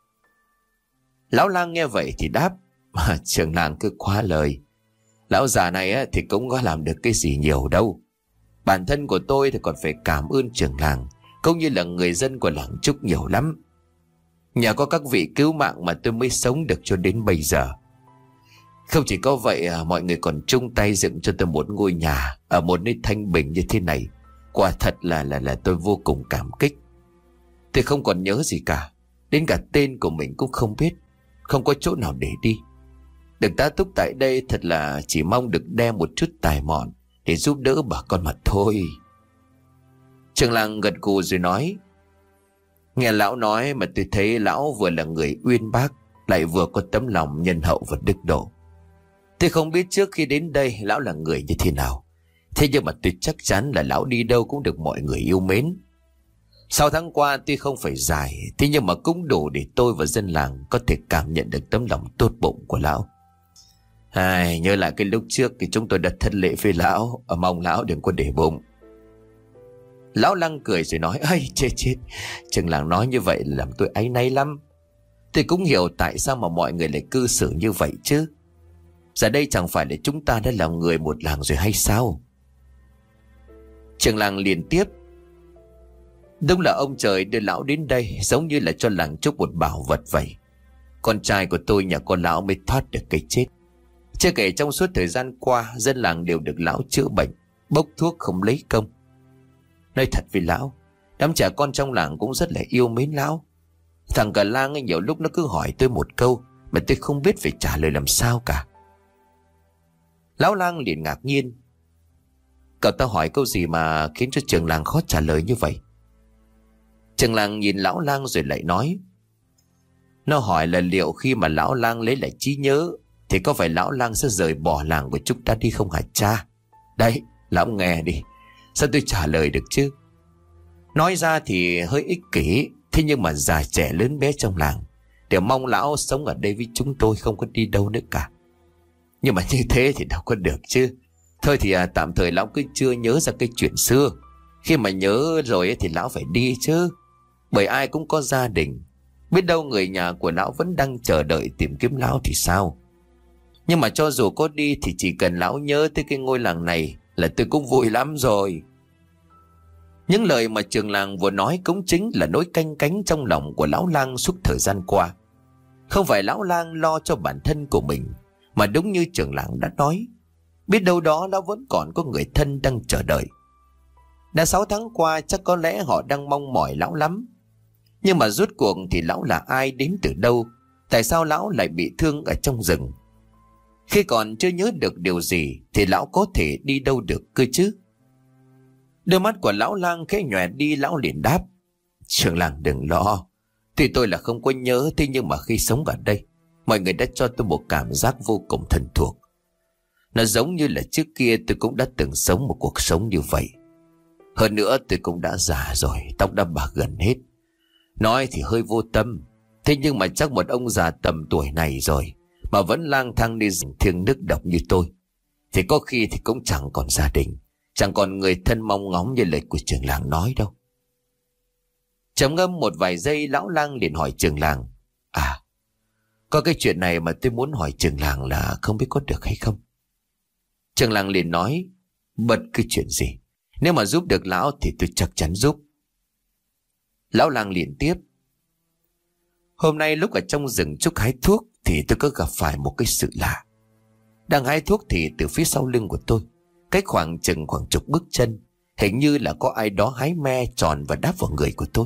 Lão lang nghe vậy thì đáp. Trưởng làng cứ quá lời. Lão già này á, thì cũng có làm được cái gì nhiều đâu. Bản thân của tôi thì còn phải cảm ơn trưởng làng, cũng như là người dân của làng Trúc nhiều lắm. Nhờ có các vị cứu mạng mà tôi mới sống được cho đến bây giờ. Không chỉ có vậy, mọi người còn chung tay dựng cho tôi một ngôi nhà ở một nơi thanh bình như thế này. Quả thật là là là tôi vô cùng cảm kích. Tôi không còn nhớ gì cả, đến cả tên của mình cũng không biết, không có chỗ nào để đi. Được tá túc tại đây thật là chỉ mong được đem một chút tài mọn để giúp đỡ bà con mà thôi. Trưởng làng gật gù rồi nói. Nghe lão nói mà tôi thấy lão vừa là người uyên bác, lại vừa có tấm lòng nhân hậu và đức độ. Tôi không biết trước khi đến đây lão là người như thế nào, thế nhưng mà tôi chắc chắn là lão đi đâu cũng được mọi người yêu mến. Sau tháng qua tuy không phải dài, thế nhưng mà cũng đủ để tôi và dân làng có thể cảm nhận được tấm lòng tốt bụng của lão. Ai, nhớ lại cái lúc trước thì chúng tôi đã thất lễ với lão, mong lão đừng có để bụng. Lão Lăng cười rồi nói. Ây chết chết, trưởng làng nói như vậy làm tôi áy náy lắm. Tôi cũng hiểu tại sao mà mọi người lại cư xử như vậy chứ. Giờ đây chẳng phải là chúng ta đã là người một làng rồi hay sao? Trưởng làng liền tiếp. Đúng là ông trời đưa lão đến đây giống như là cho làng Trúc một bảo vật vậy. Con trai của tôi nhà con lão mới thoát được cái chết. Chưa kể trong suốt thời gian qua, dân làng đều được lão chữa bệnh, bốc thuốc không lấy công. Nói thật với lão, đám trẻ con trong làng cũng rất là yêu mến lão. Thằng cả lang ấy nhiều lúc nó cứ hỏi tôi một câu mà tôi không biết phải trả lời làm sao cả. Lão Lang liền ngạc nhiên. Cậu ta hỏi câu gì mà khiến cho trưởng làng khó trả lời như vậy? Trưởng làng nhìn lão Lang rồi lại nói. Nó hỏi là liệu khi mà lão Lang lấy lại trí nhớ thì có phải lão Lang sẽ rời bỏ làng của chúng ta đi không hả cha? Đấy, lão nghe đi, sao tôi trả lời được chứ? Nói ra thì hơi ích kỷ, thế nhưng mà già trẻ lớn bé trong làng đều mong lão sống ở đây với chúng tôi, không có đi đâu nữa cả. Nhưng mà như thế thì đâu có được chứ. Thôi thì à, tạm thời lão cứ chưa nhớ ra cái chuyện xưa. Khi mà nhớ rồi thì lão phải đi chứ. Bởi ai cũng có gia đình. Biết đâu người nhà của lão vẫn đang chờ đợi tìm kiếm lão thì sao? Nhưng mà cho dù có đi thì chỉ cần lão nhớ tới cái ngôi làng này là tôi cũng vui lắm rồi. Những lời mà trường làng vừa nói cũng chính là nỗi canh cánh trong lòng của lão lang suốt thời gian qua. Không phải lão lang lo cho bản thân của mình, mà đúng như trường làng đã nói, biết đâu đó lão vẫn còn có người thân đang chờ đợi. Đã sáu tháng qua chắc có lẽ họ đang mong mỏi lão lắm. Nhưng mà rốt cuộc thì lão là ai, đến từ đâu? Tại sao lão lại bị thương ở trong rừng? Khi còn chưa nhớ được điều gì thì lão có thể đi đâu được cơ chứ? Đôi mắt của lão lang khẽ nhòe đi, lão liền đáp: Trường làng đừng lo. Tuy tôi là không có nhớ, thế nhưng mà khi sống ở đây, mọi người đã cho tôi một cảm giác vô cùng thân thuộc. Nó giống như là trước kia tôi cũng đã từng sống một cuộc sống như vậy. Hơn nữa tôi cũng đã già rồi, tóc đã bạc gần hết. Nói thì hơi vô tâm, thế nhưng mà chắc một ông già tầm tuổi này rồi mà vẫn lang thang đi rừng thiêng nước độc như tôi, thì có khi thì cũng chẳng còn gia đình, chẳng còn người thân mong ngóng như lời của trường làng nói đâu. Trầm ngâm một vài giây, lão lang liền hỏi trường làng: À, có cái chuyện này mà tôi muốn hỏi trường làng là không biết có được hay không? Trường làng liền nói: Bất cứ chuyện gì, nếu mà giúp được lão thì tôi chắc chắn giúp. Lão lang liền tiếp: Hôm nay lúc ở trong rừng trúc hái thuốc thì tôi có gặp phải một cái sự lạ. Đang hái thuốc thì từ phía sau lưng của tôi, cách khoảng chừng khoảng chục bước chân, hình như là có ai đó hái me tròn và đáp vào người của tôi.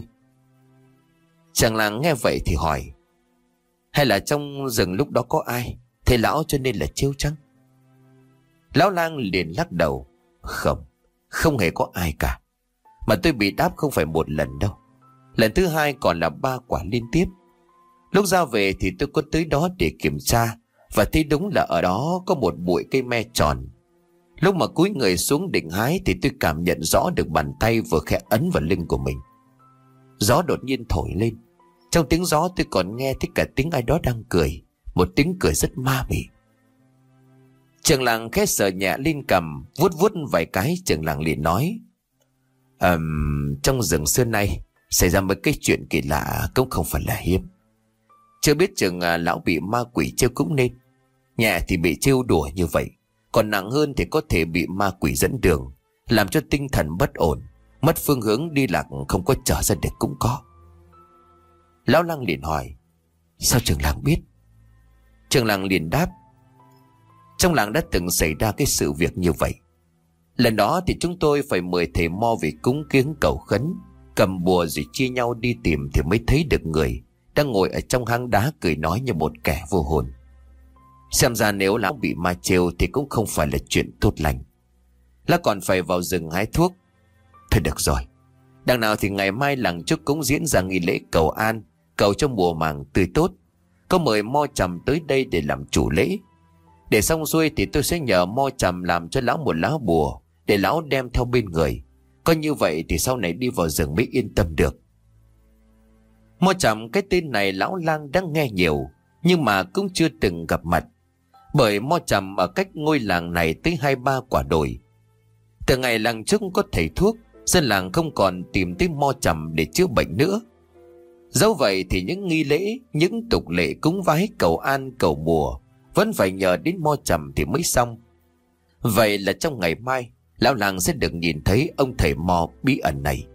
Chàng làng nghe vậy thì hỏi: Hay là trong rừng lúc đó có ai, thầy lão cho nên là trêu chăng? Lão lang liền lắc đầu: Không, không hề có ai cả. Mà tôi bị đáp không phải một lần đâu, lần thứ hai còn là ba quả liên tiếp. Lúc ra về thì tôi có tới đó để kiểm tra, và thấy đúng là ở đó có một bụi cây me tròn. Lúc mà cúi người xuống định hái thì tôi cảm nhận rõ được bàn tay vừa khẽ ấn vào lưng của mình. Gió đột nhiên thổi lên, trong tiếng gió tôi còn nghe thấy cả tiếng ai đó đang cười, một tiếng cười rất ma mị. Trường làng khẽ sờ nhẹ lên cằm, vuốt vuốt vài cái. Trường làng liền nói: um, Trong rừng xưa nay xảy ra một cái chuyện kỳ lạ cũng không phải là hiếm. Chưa biết chừng à, lão bị ma quỷ trêu cũng nên. Nhẹ thì bị trêu đùa như vậy, còn nặng hơn thì có thể bị ma quỷ dẫn đường, làm cho tinh thần bất ổn, mất phương hướng đi lạc, không có trở ra được cũng có. Lão lang liền hỏi: Sao trường làng biết? Trường làng liền đáp: Trong làng đã từng xảy ra cái sự việc như vậy. Lần đó thì chúng tôi phải mời thầy mo về cúng kiếng cầu khấn, cầm bùa rồi chia nhau đi tìm thì mới thấy được người đang ngồi ở trong hang đá cười nói như một kẻ vô hồn. Xem ra nếu lão bị ma trêu thì cũng không phải là chuyện tốt lành. Lão còn phải vào rừng hái thuốc. Thôi được rồi, đằng nào thì ngày mai làng trước cũng diễn ra nghi lễ cầu an, cầu cho mùa màng tươi tốt. Có mời mo trầm tới đây để làm chủ lễ. Để xong xuôi thì tôi sẽ nhờ mo trầm làm cho lão một lá bùa để lão đem theo bên người. Có như vậy thì sau này đi vào rừng mới yên tâm được. Mo trầm, cái tên này lão lang đã nghe nhiều, nhưng mà cũng chưa từng gặp mặt. Bởi mo trầm ở cách ngôi làng này tới hai ba quả đồi. Từ ngày làng trước có thầy thuốc, dân làng không còn tìm tới mo trầm để chữa bệnh nữa. Dẫu vậy thì những nghi lễ, những tục lệ cúng vái cầu an cầu mùa vẫn phải nhờ đến mo trầm thì mới xong. Vậy là trong ngày mai, lão làng sẽ được nhìn thấy ông thầy mo bí ẩn này.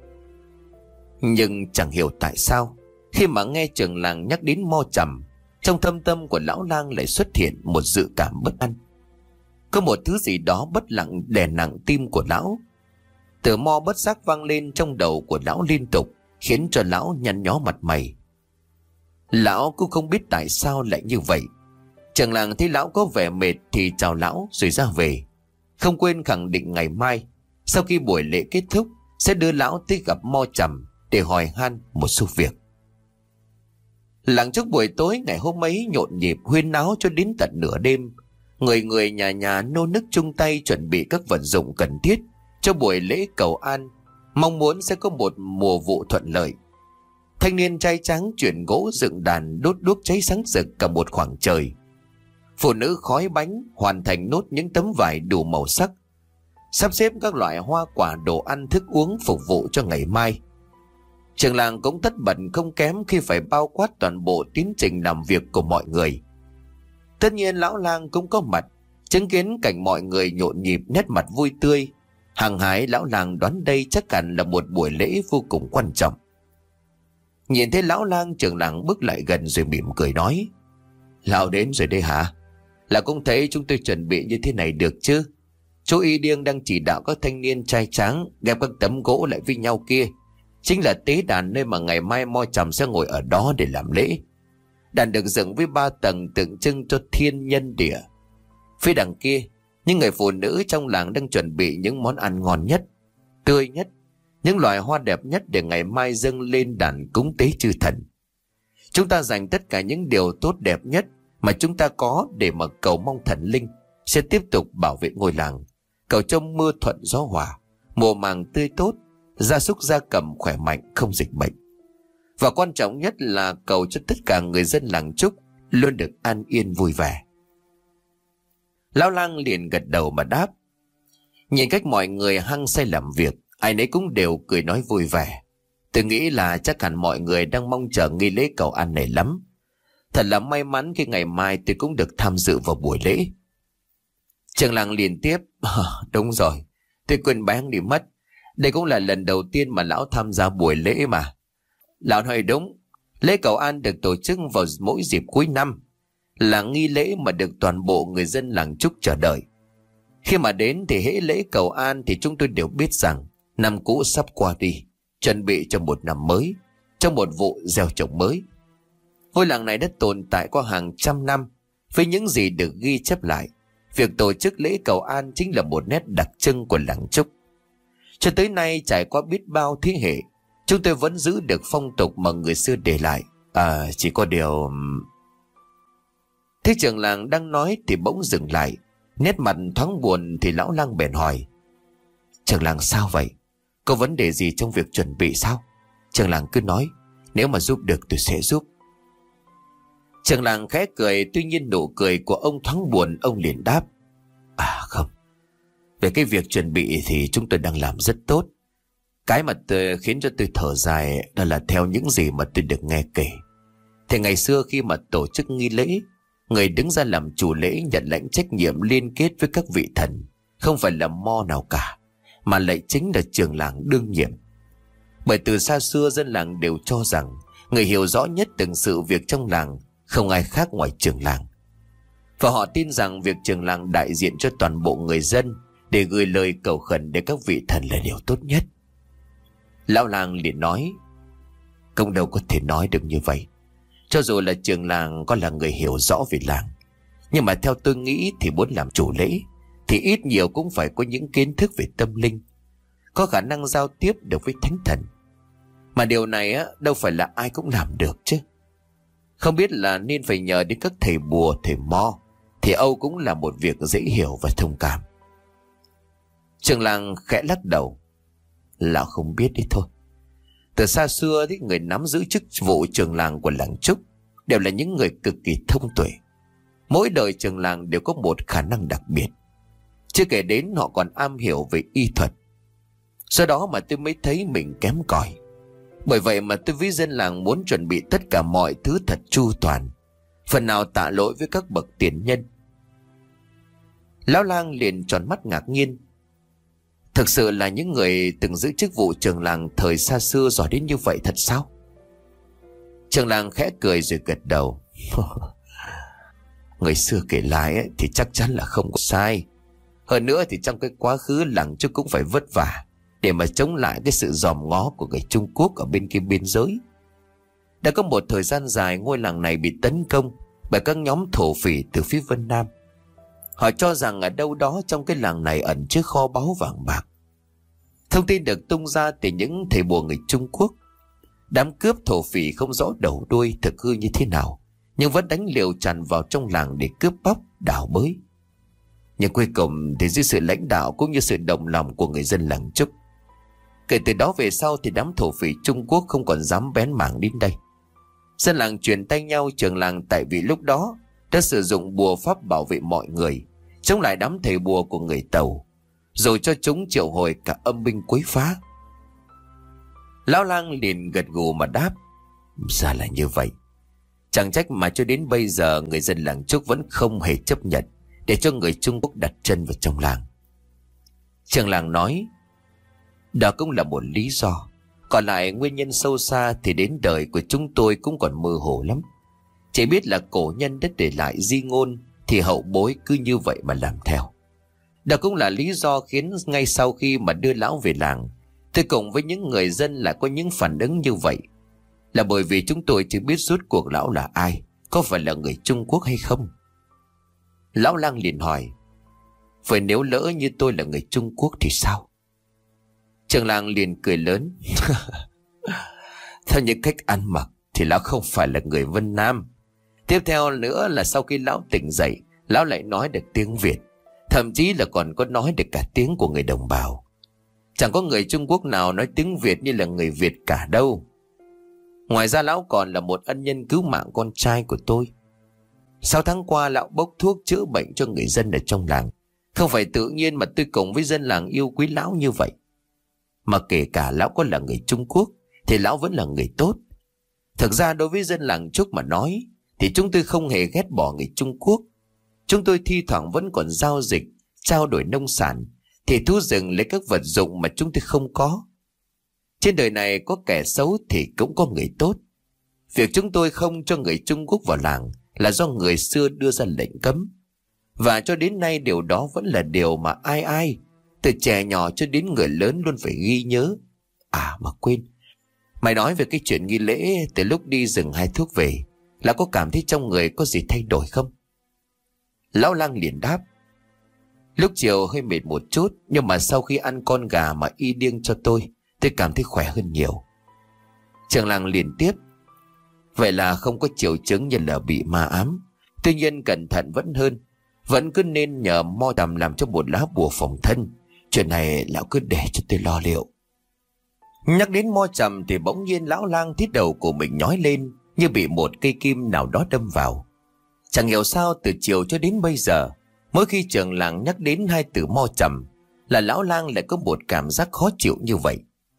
Nhưng chẳng hiểu tại sao, khi mà nghe trường làng nhắc đến mo trầm, trong thâm tâm của lão lang lại xuất hiện một dự cảm bất an. Có một thứ gì đó bất lặng đè nặng tim của lão. Từ mo bất giác vang lên trong đầu của lão liên tục, khiến cho lão nhăn nhó mặt mày. Lão cũng không biết tại sao lại như vậy. Trường làng thấy lão có vẻ mệt thì chào lão rồi ra về, không quên khẳng định ngày mai sau khi buổi lễ kết thúc sẽ đưa lão tới gặp mo trầm để hỏi han một số việc. Làng trước buổi tối ngày hôm ấy nhộn nhịp huyên náo cho đến tận nửa đêm. Người người nhà nhà nô nức chung tay chuẩn bị các vật dụng cần thiết cho buổi lễ cầu an, mong muốn sẽ có một mùa vụ thuận lợi. Thanh niên trai tráng chuyển gỗ dựng đàn, đốt đuốc cháy sáng rực cả một khoảng trời. Phụ nữ khói bánh, hoàn thành nốt những tấm vải đủ màu sắc, sắp xếp các loại hoa quả, đồ ăn thức uống phục vụ cho ngày mai. Trường làng cũng tất bật không kém khi phải bao quát toàn bộ tiến trình làm việc của mọi người. Tất nhiên lão lang cũng có mặt, chứng kiến cảnh mọi người nhộn nhịp, nét mặt vui tươi. Hăng hái, lão lang đoán đây chắc hẳn là một buổi lễ vô cùng quan trọng. Nhìn thấy lão lang, trưởng làng bước lại gần rồi mỉm cười nói: Lão đến rồi đây hả? Là cũng thấy chúng tôi chuẩn bị như thế này được chứ? Chú Y Điêng đang chỉ đạo các thanh niên trai tráng ghép các tấm gỗ lại với nhau kia, chính là tế đàn nơi mà ngày mai Mo Trầm sẽ ngồi ở đó để làm lễ. Đàn được dựng với ba tầng tượng trưng cho thiên nhân địa. Phía đằng kia, những người phụ nữ trong làng đang chuẩn bị những món ăn ngon nhất, tươi nhất, những loài hoa đẹp nhất để ngày mai dâng lên đàn cúng tế chư thần. Chúng ta dành tất cả những điều tốt đẹp nhất mà chúng ta có để mà cầu mong thần linh sẽ tiếp tục bảo vệ ngôi làng, cầu cho mưa thuận gió hòa, mùa màng tươi tốt, gia súc gia cầm khỏe mạnh không dịch bệnh. Và quan trọng nhất là cầu cho tất cả người dân làng Trúc luôn được an yên vui vẻ. Lão lang liền gật đầu mà đáp. Nhìn cách mọi người hăng say làm việc, ai nấy cũng đều cười nói vui vẻ. Tôi nghĩ là chắc hẳn mọi người đang mong chờ nghi lễ cầu an này lắm. Thật là may mắn khi ngày mai tôi cũng được tham dự vào buổi lễ. Trưởng làng liền tiếp: Đúng rồi, tôi quên bán đi mất. Đây cũng là lần đầu tiên mà lão tham gia buổi lễ mà. Lão nói đúng, lễ cầu an được tổ chức vào mỗi dịp cuối năm, là nghi lễ mà được toàn bộ người dân làng Trúc chờ đợi. Khi mà đến thì hễ lễ cầu an thì chúng tôi đều biết rằng năm cũ sắp qua đi, chuẩn bị cho một năm mới, cho một vụ gieo trồng mới. Ngôi làng này đã tồn tại qua hàng trăm năm với những gì được ghi chép lại. Việc tổ chức lễ cầu an chính là một nét đặc trưng của làng Trúc. Cho tới nay, trải qua biết bao thế hệ, chúng tôi vẫn giữ được phong tục mà người xưa để lại. À, chỉ có điều... Thế trưởng làng đang nói thì bỗng dừng lại, nét mặt thoáng buồn thì lão lang bèn hỏi: Trưởng làng sao vậy? Có vấn đề gì trong việc chuẩn bị sao? Trưởng làng cứ nói, nếu mà giúp được tôi sẽ giúp. Trưởng làng khẽ cười, tuy nhiên nụ cười của ông thoáng buồn. Ông liền đáp: À không, về cái việc chuẩn bị thì chúng tôi đang làm rất tốt. Cái mà tôi, khiến cho tôi thở dài đó là theo những gì mà tôi được nghe kể, thì ngày xưa khi mà tổ chức nghi lễ, người đứng ra làm chủ lễ nhận lãnh trách nhiệm liên kết với các vị thần không phải là Mo nào cả, mà lại chính là trưởng làng đương nhiệm. Bởi từ xa xưa dân làng đều cho rằng người hiểu rõ nhất từng sự việc trong làng không ai khác ngoài trưởng làng. Và họ tin rằng việc trưởng làng đại diện cho toàn bộ người dân để gửi lời cầu khẩn đến các vị thần là điều tốt nhất. Lão lang liền nói: Không đâu có thể nói được như vậy. Cho dù là trưởng làng có là người hiểu rõ về làng, nhưng mà theo tôi nghĩ thì muốn làm chủ lễ thì ít nhiều cũng phải có những kiến thức về tâm linh, có khả năng giao tiếp được với thánh thần. Mà điều này á, đâu phải là ai cũng làm được chứ. Không biết là nên phải nhờ đến các thầy bùa, thầy mo, thì Âu cũng là một việc dễ hiểu và thông cảm. Trưởng làng khẽ lắc đầu: Lão không biết đi thôi. Từ xa xưa thì người nắm giữ chức vụ trưởng làng của làng Trúc đều là những người cực kỳ thông tuệ. Mỗi đời trưởng làng đều có một khả năng đặc biệt, chưa kể đến họ còn am hiểu về y thuật. Do đó mà tôi mới thấy mình kém cỏi. Bởi vậy mà tôi với dân làng muốn chuẩn bị tất cả mọi thứ thật chu toàn, phần nào tạ lỗi với các bậc tiền nhân. Lão lang liền tròn mắt ngạc nhiên. Thực sự là những người từng giữ chức vụ trưởng làng thời xa xưa giỏi đến như vậy thật sao? Trưởng làng khẽ cười rồi gật đầu. Người xưa kể lại ấy, thì chắc chắn là không có sai. Hơn nữa thì trong cái quá khứ làng Trúc cũng phải vất vả để mà chống lại cái sự dòm ngó của người Trung Quốc ở bên kia biên giới. Đã có một thời gian dài ngôi làng này bị tấn công bởi các nhóm thổ phỉ từ phía Vân Nam. Họ cho rằng ở đâu đó trong cái làng này ẩn chứa kho báu vàng bạc. Thông tin được tung ra từ những thầy bùa người Trung Quốc. Đám cướp thổ phỉ không rõ đầu đuôi thực hư như thế nào, nhưng vẫn đánh liều tràn vào trong làng để cướp bóc, đào bới. Nhưng cuối cùng thì dưới sự lãnh đạo cũng như sự đồng lòng của người dân làng Trúc, kể từ đó về sau thì đám thổ phỉ Trung Quốc không còn dám bén mảng đến đây. Dân làng truyền tay nhau trưởng làng tại vì lúc đó đã sử dụng bùa pháp bảo vệ mọi người, chống lại đám thầy bùa của người Tàu, rồi cho chúng triệu hồi cả âm binh quấy phá. Lão lang liền gật gù mà đáp: Ra là như vậy. Chẳng trách mà cho đến bây giờ người dân làng Trúc vẫn không hề chấp nhận để cho người Trung Quốc đặt chân vào trong làng. Trưởng làng nói, đó cũng là một lý do. Còn lại nguyên nhân sâu xa thì đến đời của chúng tôi cũng còn mơ hồ lắm. Chỉ biết là cổ nhân đã để lại di ngôn thì hậu bối cứ như vậy mà làm theo. Đó cũng là lý do khiến ngay sau khi mà đưa lão về làng, tôi cùng với những người dân lại có những phản ứng như vậy. Là bởi vì chúng tôi chưa biết rốt cuộc lão là ai, có phải là người Trung Quốc hay không. Lão lang liền hỏi, vậy nếu lỡ như tôi là người Trung Quốc thì sao? Trưởng làng liền cười lớn. Theo những cách ăn mặc thì lão không phải là người Vân Nam. Tiếp theo nữa là sau khi lão tỉnh dậy, lão lại nói được tiếng Việt, thậm chí là còn có nói được cả tiếng của người đồng bào. Chẳng có người Trung Quốc nào nói tiếng Việt như là người Việt cả đâu. Ngoài ra lão còn là một ân nhân cứu mạng con trai của tôi. Sáu tháng qua lão bốc thuốc chữa bệnh cho người dân ở trong làng. Không phải tự nhiên mà tôi cùng với dân làng yêu quý lão như vậy. Mà kể cả lão có là người Trung Quốc thì lão vẫn là người tốt. Thực ra đối với dân làng Trúc mà nói thì chúng tôi không hề ghét bỏ người Trung Quốc. Chúng tôi thi thoảng vẫn còn giao dịch, trao đổi nông sản, thì thú rừng lấy các vật dụng mà chúng tôi không có. Trên đời này có kẻ xấu thì cũng có người tốt. Việc chúng tôi không cho người Trung Quốc vào làng là do người xưa đưa ra lệnh cấm. Và cho đến nay điều đó vẫn là điều mà ai ai, từ trẻ nhỏ cho đến người lớn luôn phải ghi nhớ. À mà quên, mày nói về cái chuyện nghi lễ từ lúc đi rừng hái thuốc về, là có cảm thấy trong người có gì thay đổi không? Lão lang liền đáp, lúc chiều hơi mệt một chút, nhưng mà sau khi ăn con gà mà y điêng cho tôi, tôi cảm thấy khỏe hơn nhiều. Trưởng làng liền tiếp, vậy là không có triệu chứng như là bị ma ám. Tuy nhiên cẩn thận vẫn hơn. Vẫn cứ nên nhờ mo tầm làm cho một lá bùa phòng thân. Chuyện này lão cứ để cho tôi lo liệu. Nhắc đến mo trầm thì bỗng nhiên lão lang thấy đầu của mình nhói lên, như bị một cây kim nào đó đâm vào. Chẳng hiểu sao từ chiều cho đến bây giờ, mỗi khi trưởng làng nhắc đến hai từ mo trầm là lão lang lại có một cảm giác khó chịu như vậy.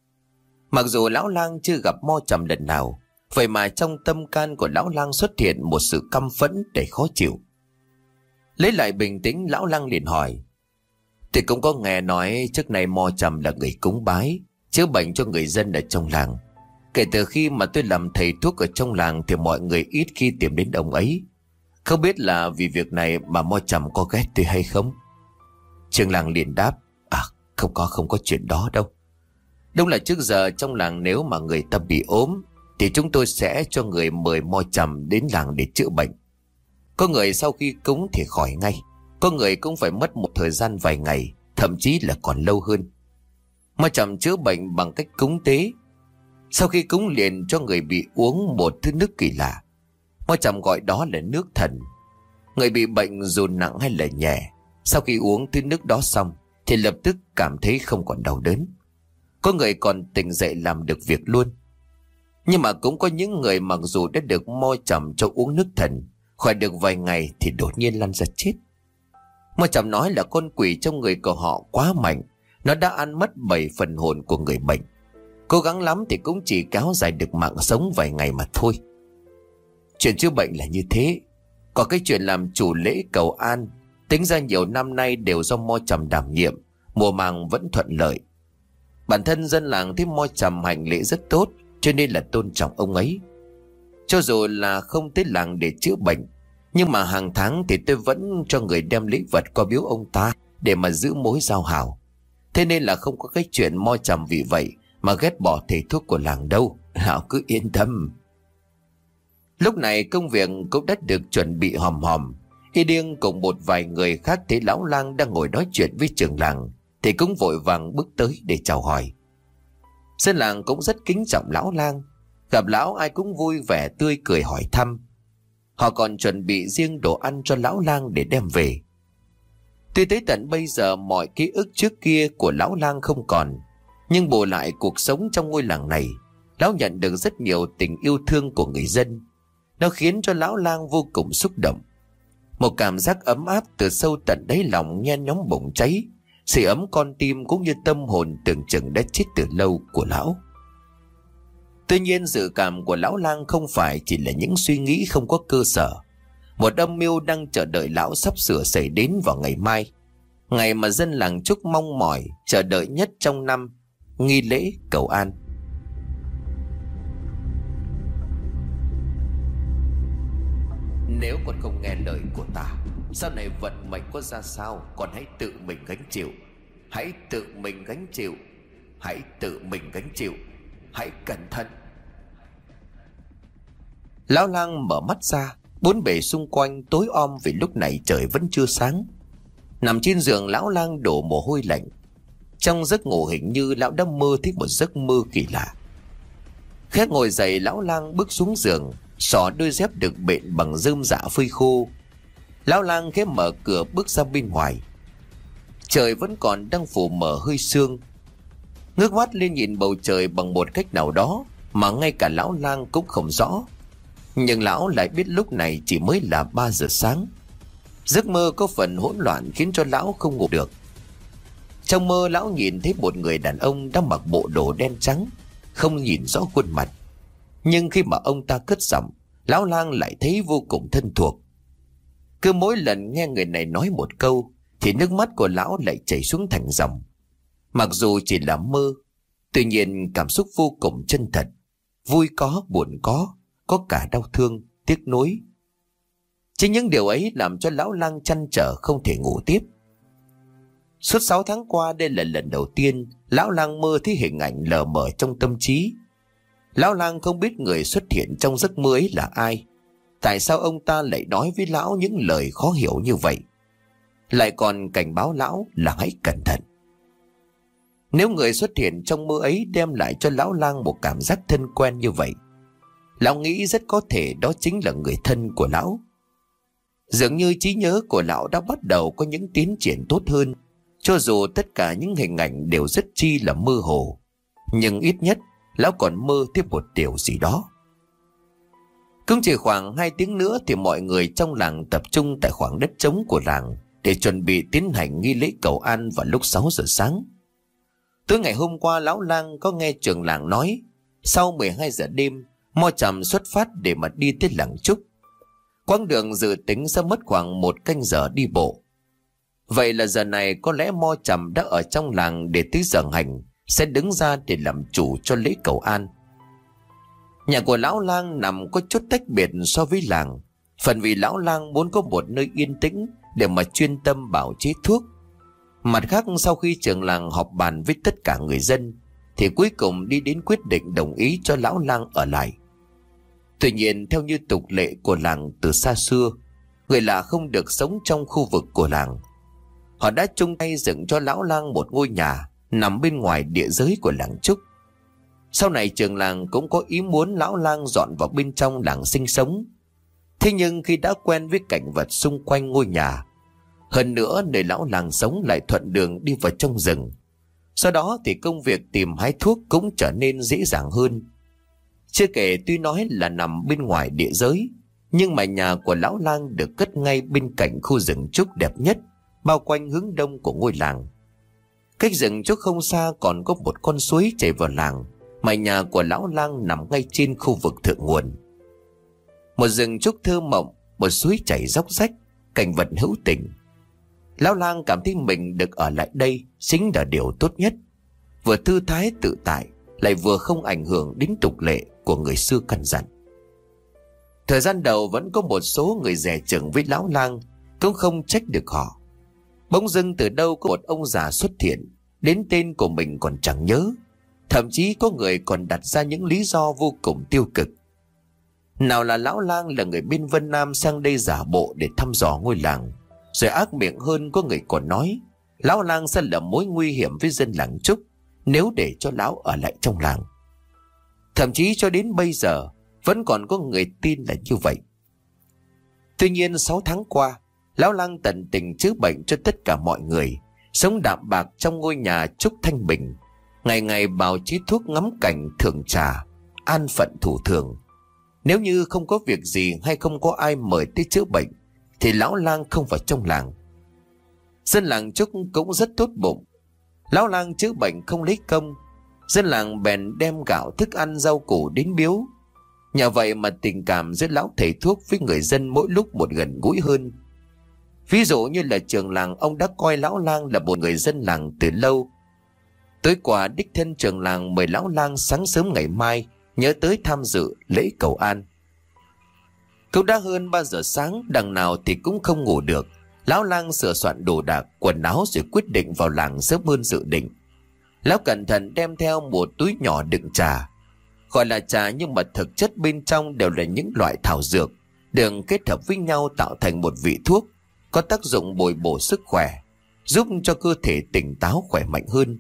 Mặc dù lão lang chưa gặp mo trầm lần nào, vậy mà trong tâm can của lão lang xuất hiện một sự căm phẫn để khó chịu. Lấy lại bình tĩnh, lão lang liền hỏi, tôi cũng có nghe nói trước này mo trầm là người cúng bái, chữa bệnh cho người dân ở trong làng. Kể từ khi mà tôi làm thầy thuốc ở trong làng thì mọi người ít khi tìm đến ông ấy. Không biết là vì việc này mà mo trầm có ghét tôi hay không? Trưởng làng liền đáp, à không có không có chuyện đó đâu. Đúng là trước giờ trong làng nếu mà người ta bị ốm thì chúng tôi sẽ cho người mời mo trầm đến làng để chữa bệnh. Có người sau khi cúng thì khỏi ngay, có người cũng phải mất một thời gian vài ngày, thậm chí là còn lâu hơn. Mo trầm chữa bệnh bằng cách cúng tế. Sau khi cúng liền cho người bị uống một thứ nước kỳ lạ. Mo trầm gọi đó là nước thần. Người bị bệnh dù nặng hay là nhẹ, sau khi uống thứ nước đó xong thì lập tức cảm thấy không còn đau đớn. Có người còn tỉnh dậy làm được việc luôn. Nhưng mà cũng có những người mặc dù đã được mo trầm cho uống nước thần, khỏi được vài ngày thì đột nhiên lăn ra chết. Mo trầm nói là con quỷ trong người của họ quá mạnh, nó đã ăn mất bảy phần hồn của người bệnh. Cố gắng lắm thì cũng chỉ kéo dài được mạng sống vài ngày mà thôi. Chuyện chữa bệnh là như thế. Còn cái chuyện làm chủ lễ cầu an, tính ra nhiều năm nay đều do mo trầm đảm nhiệm, mùa màng vẫn thuận lợi. Bản thân dân làng thấy mo trầm hành lễ rất tốt, cho nên là tôn trọng ông ấy. Cho dù là không tới làng để chữa bệnh, nhưng mà hàng tháng thì tôi vẫn cho người đem lễ vật qua biếu ông ta để mà giữ mối giao hảo. Thế nên là không có cái chuyện mo trầm vì vậy mà ghét bỏ thầy thuốc của làng đâu. Lão cứ yên tâm. Lúc này công việc cũng đã được chuẩn bị hòm hòm. Y Điêng cùng một vài người khác thấy lão lang đang ngồi nói chuyện với trưởng làng thì cũng vội vàng bước tới để chào hỏi. Dân làng cũng rất kính trọng lão lang, gặp lão ai cũng vui vẻ tươi cười hỏi thăm. Họ còn chuẩn bị riêng đồ ăn cho lão lang để đem về. Tuy tới tận bây giờ mọi ký ức trước kia của lão lang không còn, nhưng bù lại cuộc sống trong ngôi làng này, lão nhận được rất nhiều tình yêu thương của người dân. Nó khiến cho lão lang vô cùng xúc động. Một cảm giác ấm áp từ sâu tận đáy lòng nhen nhóm bùng cháy, sưởi ấm con tim cũng như tâm hồn tưởng chừng đã chết từ lâu của lão. Tuy nhiên dự cảm của lão lang không phải chỉ là những suy nghĩ không có cơ sở. Một âm mưu đang chờ đợi lão sắp sửa xảy đến vào ngày mai, ngày mà dân làng Trúc mong mỏi chờ đợi nhất trong năm, nghi lễ cầu an. Nếu con không nghe lời của ta, sau này vận mệnh có ra sao, con hãy tự mình gánh chịu. Hãy tự mình gánh chịu. Hãy tự mình gánh chịu. Hãy cẩn thận. Lão lang mở mắt ra, bốn bề xung quanh tối om vì lúc này trời vẫn chưa sáng. Nằm trên giường, lão lang đổ mồ hôi lạnh. Trong giấc ngủ hình như lão đã mơ thấy một giấc mơ kỳ lạ. Khẽ ngồi dậy, lão lang bước xuống giường, xỏ đôi dép được bện bằng rơm rạ phơi khô. Lão lang khẽ mở cửa bước ra bên ngoài. Trời vẫn còn đang phủ mờ hơi sương. Ngước mắt lên nhìn bầu trời bằng một cách nào đó mà ngay cả lão lang cũng không rõ. Nhưng lão lại biết lúc này chỉ mới là ba giờ sáng. Giấc mơ có phần hỗn loạn khiến cho lão không ngủ được. Trong mơ, lão nhìn thấy một người đàn ông đang mặc bộ đồ đen trắng, không nhìn rõ khuôn mặt. Nhưng khi mà ông ta cất giọng, lão lang lại thấy vô cùng thân thuộc. Cứ mỗi lần nghe người này nói một câu thì nước mắt của lão lại chảy xuống thành dòng. Mặc dù chỉ là mơ, tuy nhiên cảm xúc vô cùng chân thật. Vui có, buồn có, có cả đau thương, tiếc nuối. Chính những điều ấy làm cho lão lang trăn trở không thể ngủ tiếp. Suốt sáu tháng qua, đây là lần đầu tiên lão lang mơ thấy hình ảnh lờ mờ trong tâm trí. Lão lang không biết người xuất hiện trong giấc mơ ấy là ai. Tại sao ông ta lại nói với lão những lời khó hiểu như vậy, lại còn cảnh báo lão là hãy cẩn thận. Nếu người xuất hiện trong mơ ấy đem lại cho lão lang một cảm giác thân quen như vậy, lão nghĩ rất có thể đó chính là người thân của lão. Dường như trí nhớ của lão đã bắt đầu có những tiến triển tốt hơn. Cho dù tất cả những hình ảnh đều rất chi là mơ hồ, nhưng ít nhất lão còn mơ tiếp một điều gì đó. Cũng chỉ khoảng hai tiếng nữa thì mọi người trong làng tập trung tại khoảng đất trống của làng để chuẩn bị tiến hành nghi lễ cầu an vào lúc sáu giờ sáng. Tối ngày hôm qua, lão lang có nghe trưởng làng nói sau mười hai giờ đêm Mo Trầm xuất phát để mà đi tới làng Trúc. Quãng đường dự tính sẽ mất khoảng một canh giờ đi bộ. Vậy là giờ này có lẽ Mo Trầm đã ở trong làng để tới giờ hành sẽ đứng ra để làm chủ cho lễ cầu an. Nhà của lão lang nằm có chút tách biệt so với làng, phần vì lão lang muốn có một nơi yên tĩnh để mà chuyên tâm bào chế thuốc. Mặt khác, sau khi trưởng làng họp bàn với tất cả người dân thì cuối cùng đi đến quyết định đồng ý cho lão lang ở lại. Tuy nhiên, theo như tục lệ của làng từ xa xưa, người lạ không được sống trong khu vực của làng. Họ đã chung tay dựng cho lão lang một ngôi nhà nằm bên ngoài địa giới của làng Trúc. Sau này trưởng làng cũng có ý muốn lão lang dọn vào bên trong làng sinh sống. Thế nhưng khi đã quen với cảnh vật xung quanh ngôi nhà, hơn nữa nơi lão lang sống lại thuận đường đi vào trong rừng, sau đó thì công việc tìm hái thuốc cũng trở nên dễ dàng hơn. Chưa kể tuy nói là nằm bên ngoài địa giới, nhưng mà nhà của lão lang được cất ngay bên cạnh khu rừng trúc đẹp nhất bao quanh hướng đông của ngôi làng. Cách rừng trúc không xa còn có một con suối chảy vào làng, mà nhà của lão lang nằm ngay trên khu vực thượng nguồn. Một rừng trúc thơ mộng, một suối chảy róc rách, cảnh vật hữu tình. Lão lang cảm thấy mình được ở lại đây chính là điều tốt nhất, vừa thư thái tự tại lại vừa không ảnh hưởng đến tục lệ của người xưa căn dặn. Thời gian đầu vẫn có một số người dè chừng với lão lang, cũng không trách được họ. Bỗng dưng từ đâu có một ông già xuất hiện, đến tên của mình còn chẳng nhớ. Thậm chí có người còn đặt ra những lý do vô cùng tiêu cực. Nào là lão lang là người bên Vân Nam sang đây giả bộ để thăm dò ngôi làng. Rồi ác miệng hơn, có người còn nói lão lang sẽ là mối nguy hiểm với dân làng Trúc nếu để cho lão ở lại trong làng. Thậm chí cho đến bây giờ vẫn còn có người tin là như vậy. Tuy nhiên sáu tháng qua, lão lang tận tình chữa bệnh cho tất cả mọi người, sống đạm bạc trong ngôi nhà Trúc thanh bình, ngày ngày bào chế thuốc, ngắm cảnh, thưởng trà, an phận thủ thường. Nếu như không có việc gì hay không có ai mời tới chữa bệnh thì lão lang không vào trong làng. Dân làng Trúc cũng rất tốt bụng. Lão lang chữa bệnh không lấy công, Dân làng bèn đem gạo thức ăn rau củ đến biếu. Nhờ vậy mà tình cảm giữa lão thầy thuốc với người dân mỗi lúc một gần gũi hơn. Ví dụ như là trưởng làng, ông đã coi lão lang là một người dân làng từ lâu. Tối qua đích thân trưởng làng mời lão lang sáng sớm ngày mai nhớ tới tham dự lễ cầu an. Cũng đã hơn ba giờ sáng, đằng nào thì cũng không ngủ được. Lão lang sửa soạn đồ đạc quần áo rồi quyết định vào làng sớm hơn dự định. Lão cẩn thận đem theo một túi nhỏ đựng trà. Gọi là trà nhưng mà thực chất bên trong đều là những loại thảo dược được kết hợp với nhau tạo thành một vị thuốc có tác dụng bồi bổ sức khỏe, giúp cho cơ thể tỉnh táo khỏe mạnh hơn.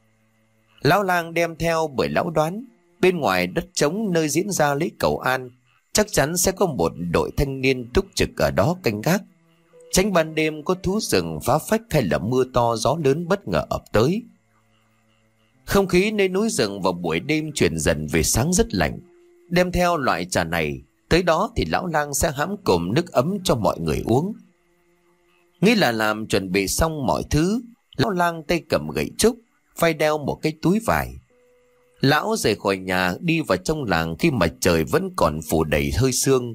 Lão lang đem theo bởi lão đoán bên ngoài đất trống nơi diễn ra lễ cầu an chắc chắn sẽ có một đội thanh niên túc trực ở đó canh gác, tránh ban đêm có thú rừng phá phách hay là mưa to gió lớn bất ngờ ập tới. Không khí nơi núi rừng vào buổi đêm chuyển dần về sáng rất lạnh. Đem theo loại trà này tới đó thì lão lang sẽ hãm cùng nước ấm cho mọi người uống. Nghĩ là làm chuẩn bị xong mọi thứ, lão lang tay cầm gậy trúc, vai đeo một cái túi vải. Lão rời khỏi nhà đi vào trong làng khi mà trời vẫn còn phủ đầy hơi sương.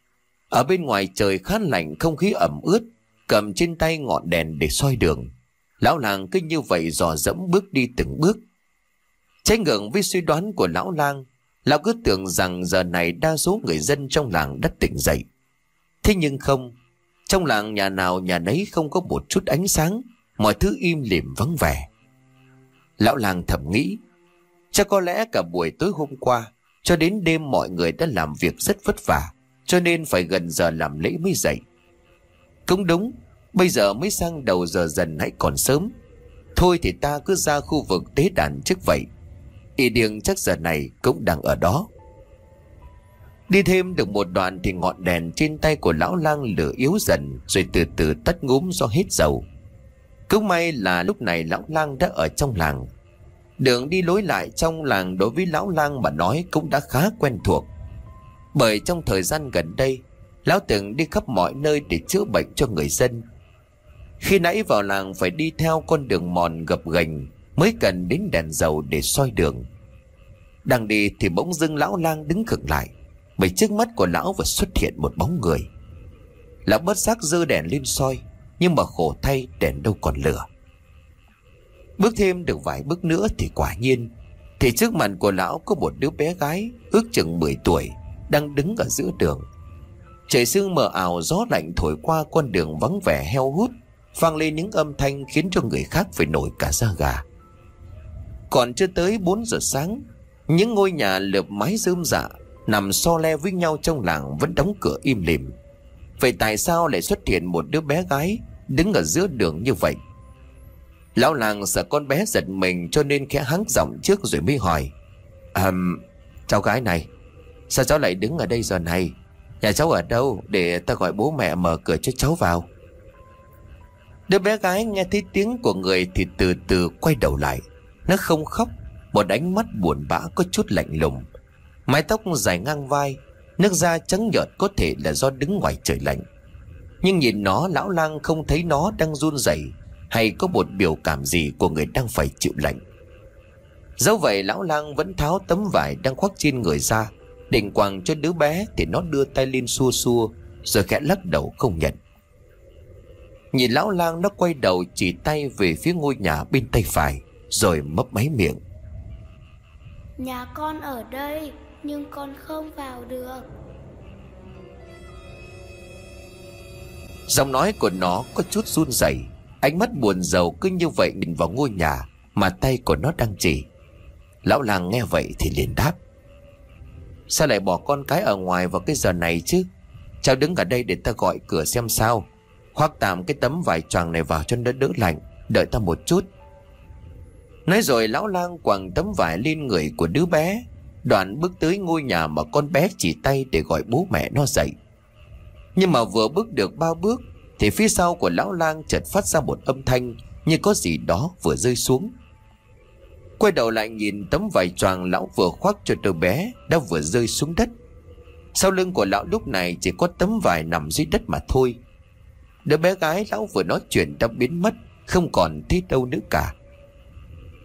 Ở bên ngoài trời khá lạnh, không khí ẩm ướt, cầm trên tay ngọn đèn để soi đường. Lão làng cứ như vậy dò dẫm bước đi từng bước. Trái ngược với suy đoán của lão lang, lão cứ tưởng rằng giờ này đa số người dân trong làng đã tỉnh dậy. Thế nhưng không, trong làng nhà nào nhà nấy không có một chút ánh sáng, mọi thứ im lìm vắng vẻ. Lão lang thầm nghĩ, chắc có lẽ cả buổi tối hôm qua cho đến đêm mọi người đã làm việc rất vất vả, cho nên phải gần giờ làm lễ mới dậy. Cũng đúng, bây giờ mới sang đầu giờ dần hãy còn sớm. Thôi thì ta cứ ra khu vực tế đàn trước vậy. Y điềng chắc giờ này cũng đang ở đó. Đi thêm được một đoạn thì ngọn đèn trên tay của lão lang lửa yếu dần, rồi từ từ tắt ngúm do hết dầu. Cũng may là lúc này lão lang đã ở trong làng. Đường đi lối lại trong làng đối với lão lang mà nói cũng đã khá quen thuộc. Bởi trong thời gian gần đây, lão từng đi khắp mọi nơi để chữa bệnh cho người dân. Khi nãy vào làng phải đi theo con đường mòn gập ghềnh mới cần đến đèn dầu để soi đường. Đang đi thì bỗng dưng lão lang đứng khựng lại, bởi trước mắt của lão vừa xuất hiện một bóng người. Lão bất giác giơ đèn lên soi, nhưng mà khổ thay đèn đâu còn lửa. Bước thêm được vài bước nữa thì quả nhiên, thì trước mặt của lão có một đứa bé gái ước chừng mười tuổi đang đứng ở giữa đường. Trời sương mờ ảo, gió lạnh thổi qua con đường vắng vẻ heo hút, vang lên những âm thanh khiến cho người khác phải nổi cả da gà. Còn chưa tới bốn giờ sáng, những ngôi nhà lợp mái rơm rạ nằm so le với nhau trong làng vẫn đóng cửa im lìm. Vậy tại sao lại xuất hiện một đứa bé gái đứng ở giữa đường như vậy? Lão làng sợ con bé giật mình cho nên khẽ hắng giọng trước rồi mới hỏi, À, cháu gái này, sao cháu lại đứng ở đây giờ này? Nhà cháu ở đâu để ta gọi bố mẹ mở cửa cho cháu vào? Đứa bé gái nghe thấy tiếng của người thì từ từ quay đầu lại. Nó không khóc, một ánh mắt buồn bã có chút lạnh lùng, mái tóc dài ngang vai, nước da trắng nhợt có thể là do đứng ngoài trời lạnh. Nhưng nhìn nó, lão lang không thấy nó đang run rẩy hay có một biểu cảm gì của người đang phải chịu lạnh. Dẫu vậy lão lang vẫn tháo tấm vải đang khoác trên người ra, định quàng cho đứa bé thì nó đưa tay lên xua xua rồi khẽ lắc đầu không nhận. Nhìn lão lang, nó quay đầu chỉ tay về phía ngôi nhà bên tay phải rồi mấp máy miệng, Nhà con ở đây nhưng con không vào được. Giọng nói của nó có chút run rẩy, ánh mắt buồn rầu cứ như vậy nhìn vào ngôi nhà mà tay của nó đang chỉ. Lão lang nghe vậy thì liền đáp, Sao lại bỏ con cái ở ngoài vào cái giờ này chứ? Cháu đứng ở đây để ta gọi cửa xem sao. Khoác tạm cái tấm vải choàng này vào cho nó đỡ lạnh, đợi ta một chút. Nói rồi lão lang quàng tấm vải lên người của đứa bé, đoạn bước tới ngôi nhà mà con bé chỉ tay để gọi bố mẹ nó dậy. Nhưng mà vừa bước được ba bước thì phía sau của lão lang chợt phát ra một âm thanh như có gì đó vừa rơi xuống. Quay đầu lại nhìn tấm vải choàng lão vừa khoác cho đứa bé đã vừa rơi xuống đất. Sau lưng của lão lúc này chỉ có tấm vải nằm dưới đất mà thôi. Đứa bé gái lão vừa nói chuyện đã biến mất, không còn thấy đâu nữa cả.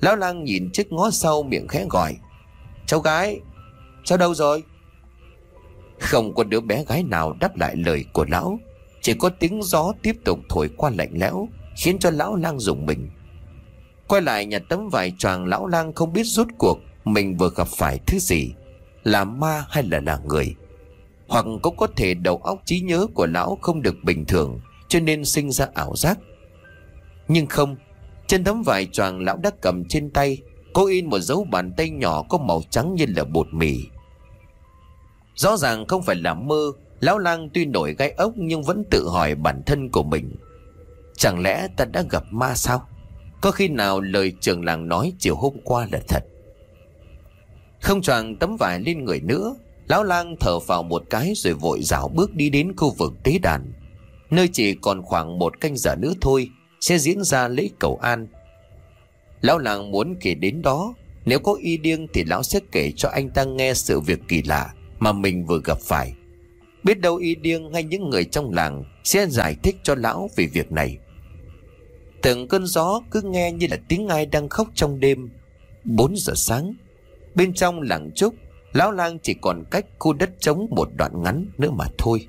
Lão lang nhìn trước ngó sau, miệng khẽ gọi: Cháu gái, cháu đâu rồi? Không có đứa bé gái nào đáp lại lời của lão. Chỉ có tiếng gió tiếp tục thổi qua lạnh lẽo, khiến cho lão lang rùng mình. Quay lại nhặt tấm vải choàng, lão lang không biết rốt cuộc mình vừa gặp phải thứ gì, là ma hay là là người. Hoặc cũng có thể đầu óc trí nhớ của lão không được bình thường, cho nên sinh ra ảo giác. Nhưng không, trên tấm vải choàng lão đã cầm trên tay có in một dấu bàn tay nhỏ có màu trắng như là bột mì. Rõ ràng không phải là mơ. Lão lang tuy nổi gai ốc nhưng vẫn tự hỏi bản thân của mình: chẳng lẽ ta đã gặp ma sao? Có khi nào lời trưởng làng nói chiều hôm qua là thật? Không choàng tấm vải lên người nữa, lão lang thở phào một cái rồi vội dạo bước đi đến khu vực tế đàn, nơi chỉ còn khoảng một canh giờ nữa thôi sẽ diễn ra lễ cầu an. Lão lang muốn kể đến đó, nếu có y điêng thì lão sẽ kể cho anh ta nghe sự việc kỳ lạ mà mình vừa gặp phải. Biết đâu y điêng hay những người trong làng sẽ giải thích cho lão về việc này. Từng cơn gió cứ nghe như là tiếng ai đang khóc trong đêm. Bốn giờ sáng, bên trong làng Trúc, lão lang chỉ còn cách khu đất trống một đoạn ngắn nữa mà thôi.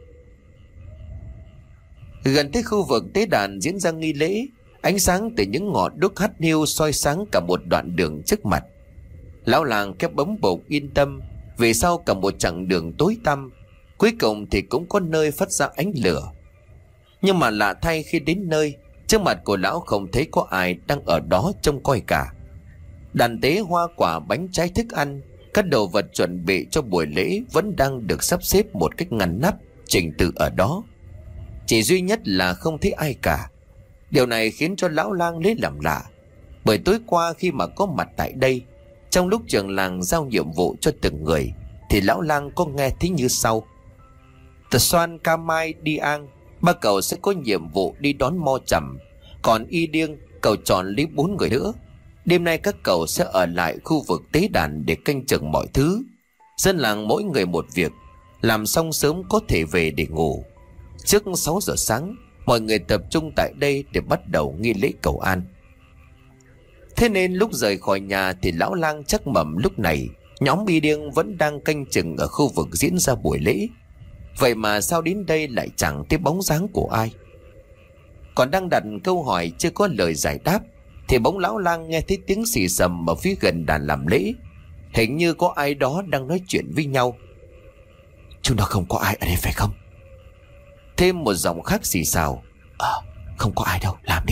Gần tới khu vực tế đàn diễn ra nghi lễ, ánh sáng từ những ngọn đuốc hắt hiu soi sáng cả một đoạn đường trước mặt. Lão làng khép bấm bụng yên tâm, về sau cả một chặng đường tối tăm, cuối cùng thì cũng có nơi phát ra ánh lửa. Nhưng mà lạ thay, khi đến nơi, trước mặt của lão không thấy có ai đang ở đó trông coi cả. Đàn tế hoa quả, bánh trái, thức ăn, các đồ vật chuẩn bị cho buổi lễ vẫn đang được sắp xếp một cách ngăn nắp, trình tự ở đó. Chỉ duy nhất là không thấy ai cả. Điều này khiến cho lão lang lấy làm lạ, bởi tối qua khi mà có mặt tại đây, trong lúc trưởng làng giao nhiệm vụ cho từng người, thì lão lang có nghe thấy như sau: Tờ Xoan, Ca Mai, Đi An, ba cậu sẽ có nhiệm vụ đi đón Mo Trầm. Còn y điêng, cậu chọn lấy bốn người nữa. Đêm nay các cậu sẽ ở lại khu vực tế đàn để canh chừng mọi thứ. Dân làng mỗi người một việc, làm xong sớm có thể về để ngủ. Trước sáu giờ sáng, mọi người tập trung tại đây để bắt đầu nghi lễ cầu an. Thế nên lúc rời khỏi nhà thì lão lang chắc mẩm lúc này nhóm y điêng vẫn đang canh chừng ở khu vực diễn ra buổi lễ. Vậy mà sao đến đây lại chẳng thấy bóng dáng của ai? Còn đang đặt câu hỏi chưa có lời giải đáp, thì bỗng lão lang nghe thấy tiếng xì xầm ở phía gần đàn làm lễ. Hình như có ai đó đang nói chuyện với nhau. Chúng nó không có ai ở đây phải không? Thêm một giọng khác xì xào: Ờ, không có ai đâu, làm đi.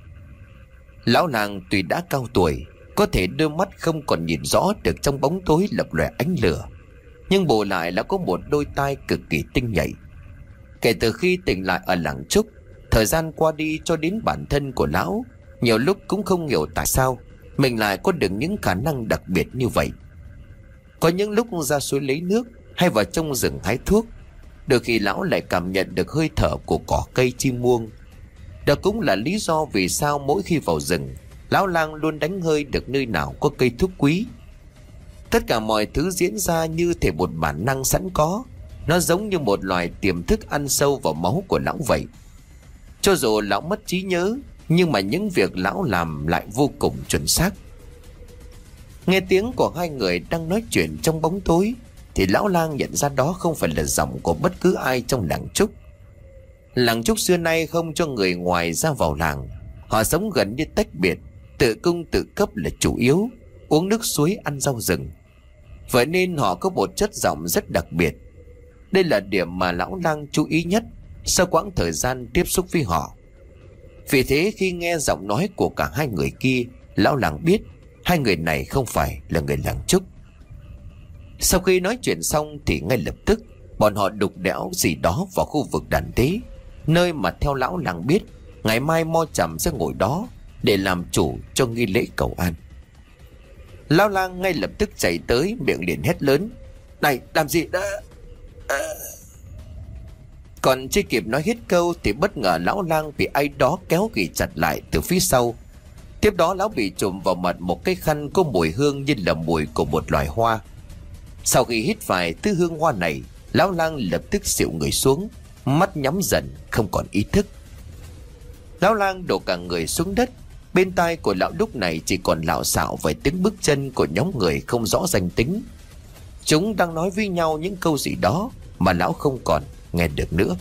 Lão lang tuy đã cao tuổi, có thể đôi mắt không còn nhìn rõ được trong bóng tối lập lòe ánh lửa, nhưng bù lại là có một đôi tai cực kỳ tinh nhạy. Kể từ khi tỉnh lại ở làng Trúc, thời gian qua đi cho đến bản thân của lão nhiều lúc cũng không hiểu tại sao mình lại có được những khả năng đặc biệt như vậy. Có những lúc ra suối lấy nước hay vào trong rừng hái thuốc, đôi khi lão lại cảm nhận được hơi thở của cỏ cây, chim muông. Đó cũng là lý do vì sao mỗi khi vào rừng, lão lang luôn đánh hơi được nơi nào có cây thuốc quý. Tất cả mọi thứ diễn ra như thể một bản năng sẵn có. Nó giống như một loài tiềm thức ăn sâu vào máu của lão vậy. Cho dù lão mất trí nhớ, nhưng mà những việc lão làm lại vô cùng chuẩn xác. Nghe tiếng của hai người đang nói chuyện trong bóng tối, thì lão lang nhận ra đó không phải là giọng của bất cứ ai trong làng Trúc. Làng Trúc xưa nay không cho người ngoài ra vào làng. Họ sống gần như tách biệt, tự cung tự cấp là chủ yếu, uống nước suối, ăn rau rừng. Vậy nên họ có một chất giọng rất đặc biệt. Đây là điểm mà lão lang chú ý nhất sau quãng thời gian tiếp xúc với họ. Vì thế khi nghe giọng nói của cả hai người kia, lão lang biết hai người này không phải là người làng Trúc. Sau khi nói chuyện xong thì ngay lập tức bọn họ đục đẽo gì đó vào khu vực đàn tế, nơi mà theo lão lang biết ngày mai Mo Trầm sẽ ngồi đó để làm chủ cho nghi lễ cầu an. Lão lang ngay lập tức chạy tới, miệng liền hét lớn: Này, làm gì đó? À... Còn chưa kịp nói hết câu thì bất ngờ lão lang bị ai đó kéo ghì chặt lại từ phía sau. Tiếp đó lão bị trùm vào mặt một cái khăn có mùi hương như là mùi của một loài hoa. Sau khi hít phải thứ hương hoa này, lão lang lập tức xịu người xuống, mắt nhắm dần, không còn ý thức. Lão lang đổ cả người xuống đất, Bên tai của lão lúc này chỉ còn lạo xạo với tiếng bước chân của nhóm người không rõ danh tính. Chúng đang nói với nhau những câu gì đó mà lão không còn nghe được nữa.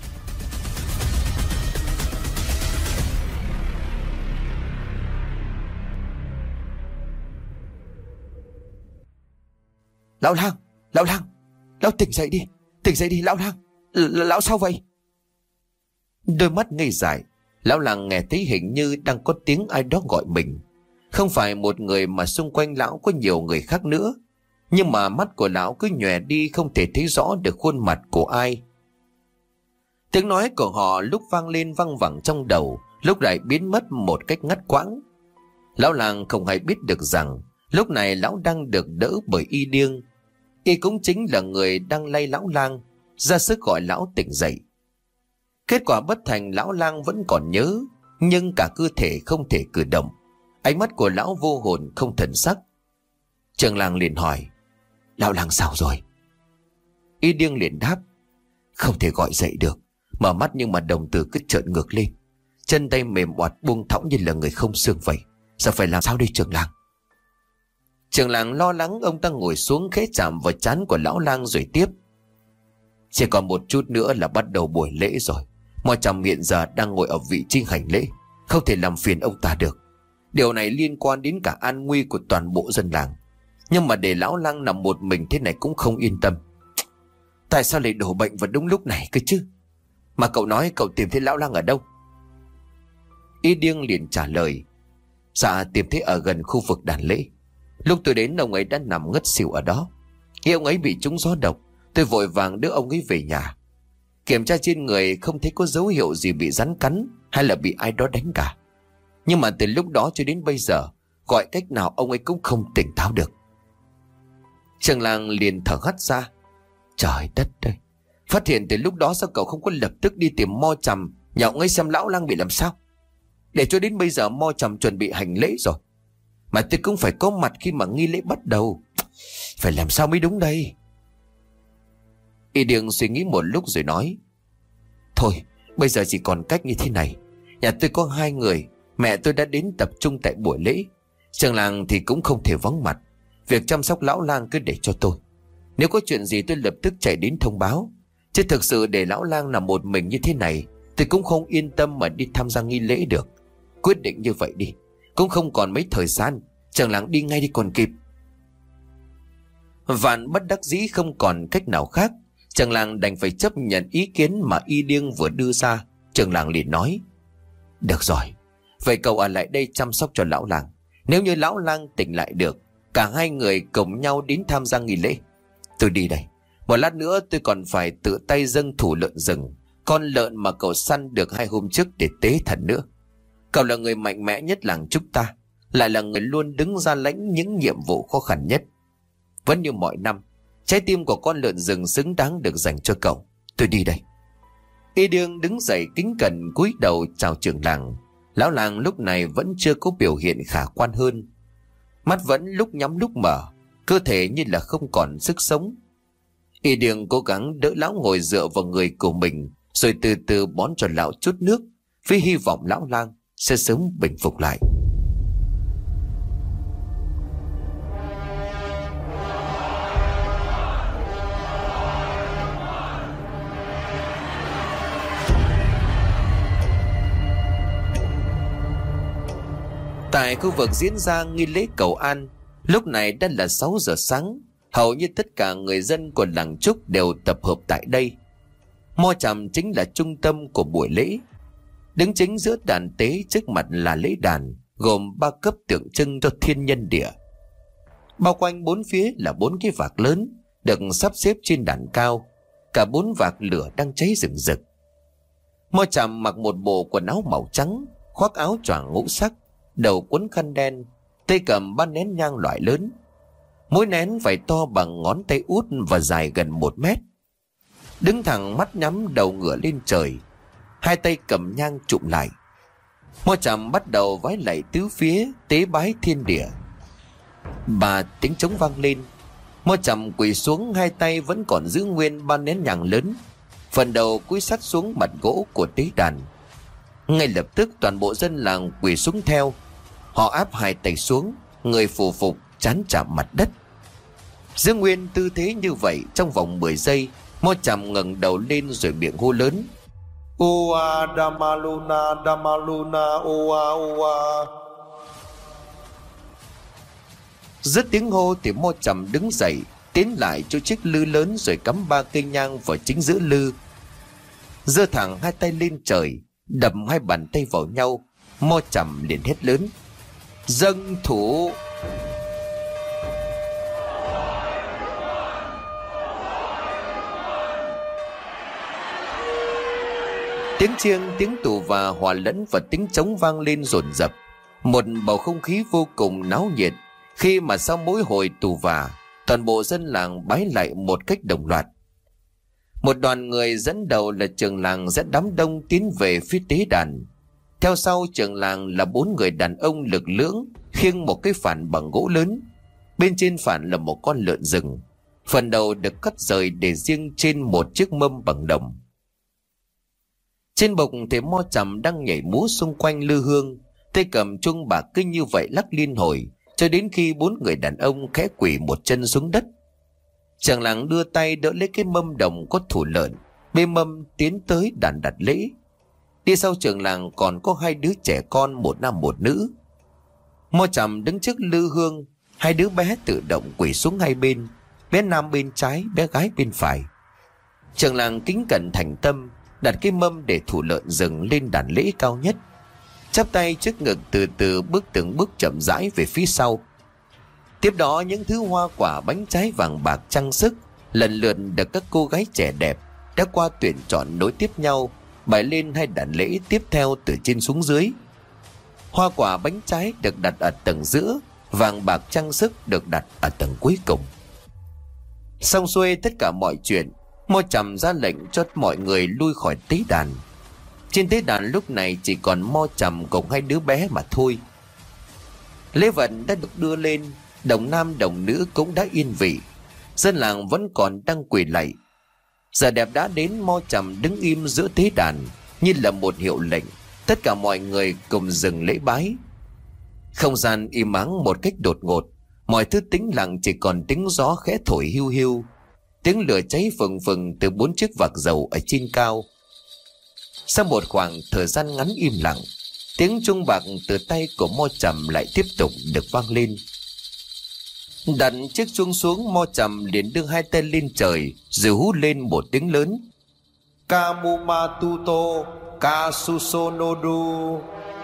Lão lang, lão lang, lão tỉnh dậy đi, tỉnh dậy đi lão lang. L- lão sao vậy? Đôi mắt ngây dại, lão lang nghe thấy hình như đang có tiếng ai đó gọi mình. Không phải một người mà xung quanh lão có nhiều người khác nữa. Nhưng mà mắt của lão cứ nhòe đi, không thể thấy rõ được khuôn mặt của ai. Tiếng nói của họ lúc vang lên văng vẳng trong đầu, lúc lại biến mất một cách ngắt quãng. Lão lang không hay biết được rằng lúc này lão đang được đỡ bởi Y Điêng. Y cũng chính là người đang lay lão lang, ra sức gọi lão tỉnh dậy. Kết quả bất thành, lão lang vẫn còn nhớ, nhưng cả cơ thể không thể cử động. Ánh mắt của lão vô hồn không thần sắc. Trường lang liền hỏi: Lão lang sao rồi? Y Điêng liền đáp: Không thể gọi dậy được. Mở mắt nhưng mà đồng tử cứ trợn ngược lên, chân tay mềm oặt buông thõng như là người không xương vậy. Giờ phải làm sao đây trường lang? Trường lang lo lắng, ông ta ngồi xuống khẽ chạm vào trán của lão lang rồi tiếp: Chỉ còn một chút nữa là bắt đầu buổi lễ rồi. Mọi chồng hiện giờ đang ngồi ở vị trí hành lễ, không thể làm phiền ông ta được. Điều này liên quan đến cả an nguy của toàn bộ dân làng. Nhưng mà để lão lang nằm một mình thế này cũng không yên tâm. Tại sao lại đổ bệnh vào đúng lúc này cơ chứ? Mà cậu nói cậu tìm thấy lão lang ở đâu? Y Điêng liền trả lời: Dạ tìm thấy ở gần khu vực đàn lễ. Lúc tôi đến ông ấy đã nằm ngất xỉu ở đó. Khi ông ấy bị trúng gió độc, tôi vội vàng đưa ông ấy về nhà. Kiểm tra trên người không thấy có dấu hiệu gì bị rắn cắn hay là bị ai đó đánh cả. Nhưng mà từ lúc đó cho đến bây giờ, gọi cách nào ông ấy cũng không tỉnh táo được. Trường lang liền thở hắt ra: Trời đất ơi, phát hiện từ lúc đó sao cậu không có lập tức đi tìm Mo Trầm nhà ông ấy xem lão lang bị làm sao? Để cho đến bây giờ Mo Trầm chuẩn bị hành lễ rồi, mà tôi cũng phải có mặt khi mà nghi lễ bắt đầu. Phải làm sao mới đúng đây? Y Điêng suy nghĩ một lúc rồi nói: Thôi bây giờ chỉ còn cách như thế này. Nhà tôi có hai người, mẹ tôi đã đến tập trung tại buổi lễ. Trường làng thì cũng không thể vắng mặt. Việc chăm sóc lão lang cứ để cho tôi. Nếu có chuyện gì tôi lập tức chạy đến thông báo. Chứ thực sự để lão lang nằm một mình như thế này, tôi cũng không yên tâm mà đi tham gia nghi lễ được. Quyết định như vậy đi, cũng không còn mấy thời gian. Trường làng đi ngay đi còn kịp. Vạn bất đắc dĩ không còn cách nào khác, trường làng đành phải chấp nhận ý kiến mà Y Điêng vừa đưa ra. Trường làng liền nói: Được rồi, vậy cậu ở lại đây chăm sóc cho lão lang. Nếu như lão lang tỉnh lại được, cả hai người cùng nhau đến tham gia nghi lễ. Tôi đi đây. Một lát nữa tôi còn phải tự tay dâng thủ lợn rừng, con lợn mà cậu săn được hai hôm trước để tế thần nữa. Cậu là người mạnh mẽ nhất làng chúng ta, lại là người luôn đứng ra lãnh những nhiệm vụ khó khăn nhất. Vẫn như mọi năm, trái tim của con lợn rừng xứng đáng được dành cho cậu. Tôi đi đây. Y Điêng đứng dậy kính cẩn cúi đầu chào trưởng làng. Lão làng lúc này vẫn chưa có biểu hiện khả quan hơn. Mắt vẫn lúc nhắm lúc mở, cơ thể như là không còn sức sống. Y Điêng cố gắng đỡ lão ngồi dựa vào người của mình, rồi từ từ bón cho lão chút nước, với hy vọng lão lang sẽ sớm bình phục lại. Tại khu vực diễn ra nghi lễ cầu an, lúc này đã là sáu giờ sáng. Hầu như tất cả người dân của làng Trúc đều tập hợp tại đây. Mo Trầm chính là trung tâm của buổi lễ. Đứng chính giữa đàn tế trước mặt là lễ đàn, gồm ba cấp tượng trưng cho thiên nhân địa. Bao quanh bốn phía là bốn cái vạc lớn, được sắp xếp trên đàn cao. Cả bốn vạc lửa đang cháy rừng rực. Mo Trầm mặc một bộ quần áo màu trắng, khoác áo choàng ngũ sắc, đầu quấn khăn đen, tay cầm ba nén nhang loại lớn. Mỗi nén phải to bằng ngón tay út và dài gần một mét. Đứng thẳng, mắt nhắm, đầu ngửa lên trời, hai tay cầm nhang chụm lại. Mo Trầm bắt đầu vái lạy tứ phía, tế bái thiên địa. Ba tiếng trống vang lên. Mo Trầm quỳ xuống, hai tay vẫn còn giữ nguyên ba nén nhang lớn, phần đầu cúi sát xuống mặt gỗ của tế đàn. Ngay lập tức toàn bộ dân làng quỳ xuống theo, Họ áp hai tay xuống, người phù phục, trán chạm mặt đất. Giữ nguyên tư thế như vậy trong vòng mười giây, Mo Chầm ngẩng đầu lên rồi miệng hô lớn: Oa Damaluna Damaluna Oa Oa. Dứt tiếng hô thì Mo Chầm đứng dậy, tiến lại chỗ chiếc lư lớn rồi cắm ba cây nhang vào chính giữa lư. Giơ thẳng hai tay lên trời, đập hai bàn tay vào nhau, Mo Chầm liền hét lớn: dâng thủ. Tiếng chiêng, tiếng tù và hòa lẫn và tiếng trống vang lên dồn dập, một bầu không khí vô cùng náo nhiệt. Khi mà sau mỗi hồi tù và, toàn bộ dân làng bái lại một cách đồng loạt. Một đoàn người dẫn đầu là trưởng làng dẫn đám đông tiến về phía tế đàn. Theo sau trưởng làng là bốn người đàn ông lực lưỡng khiêng một cái phản bằng gỗ lớn. Bên trên phản là một con lợn rừng, phần đầu được cắt rời để riêng trên một chiếc mâm bằng đồng. Trên bục thì Mo Chầm đang nhảy múa xung quanh lư hương, tay cầm chuông bạc kinh như vậy lắc liên hồi, cho đến khi bốn người đàn ông khẽ quỳ một chân xuống đất. Trưởng làng đưa tay đỡ lấy cái mâm đồng có thủ lợn, bê mâm tiến tới đàn đặt lễ. Đi sau trưởng làng còn có hai đứa trẻ con, một nam một nữ. Mo Chầm đứng trước lư hương, hai đứa bé tự động quỳ xuống hai bên, bé nam bên trái, bé gái bên phải. Trưởng làng kính cẩn thành tâm đặt cái mâm để thủ lợn rừng lên đàn lễ cao nhất, chắp tay trước ngực, từ từ bước từng bước chậm rãi về phía sau. Tiếp đó những thứ hoa quả, bánh trái vàng bạc trang sức lần lượt được các cô gái trẻ đẹp đã qua tuyển chọn nối tiếp nhau bày lên hai đàn lễ tiếp theo từ trên xuống dưới. Hoa quả bánh trái được đặt ở tầng giữa, vàng bạc trang sức được đặt ở tầng cuối cùng. Xong xuôi tất cả mọi chuyện, Mo Chầm ra lệnh cho mọi người lui khỏi tế đàn. Trên tế đàn lúc này chỉ còn Mo Chầm cùng hai đứa bé mà thôi. Lễ vật đã được đưa lên, đồng nam đồng nữ cũng đã yên vị, dân làng vẫn còn đang quỳ lạy. Giờ đẹp đã đến, Mo Chầm đứng im giữa tế đàn như là một hiệu lệnh, tất cả mọi người cùng dừng lễ bái. Không gian im ắng một cách đột ngột, mọi thứ tĩnh lặng, chỉ còn tiếng gió khẽ thổi hiu hiu, tiếng lửa cháy phừng phừng từ bốn chiếc vạc dầu ở trên cao. Sau một khoảng thời gian ngắn im lặng, tiếng chuông bạc từ tay của Mo Chầm lại tiếp tục được vang lên. Đặt chiếc chuông xuống, Mo Chầm liền đưa hai tay lên trời rồi hú lên một tiếng lớn: Kamuma Tuto Kasusonodu.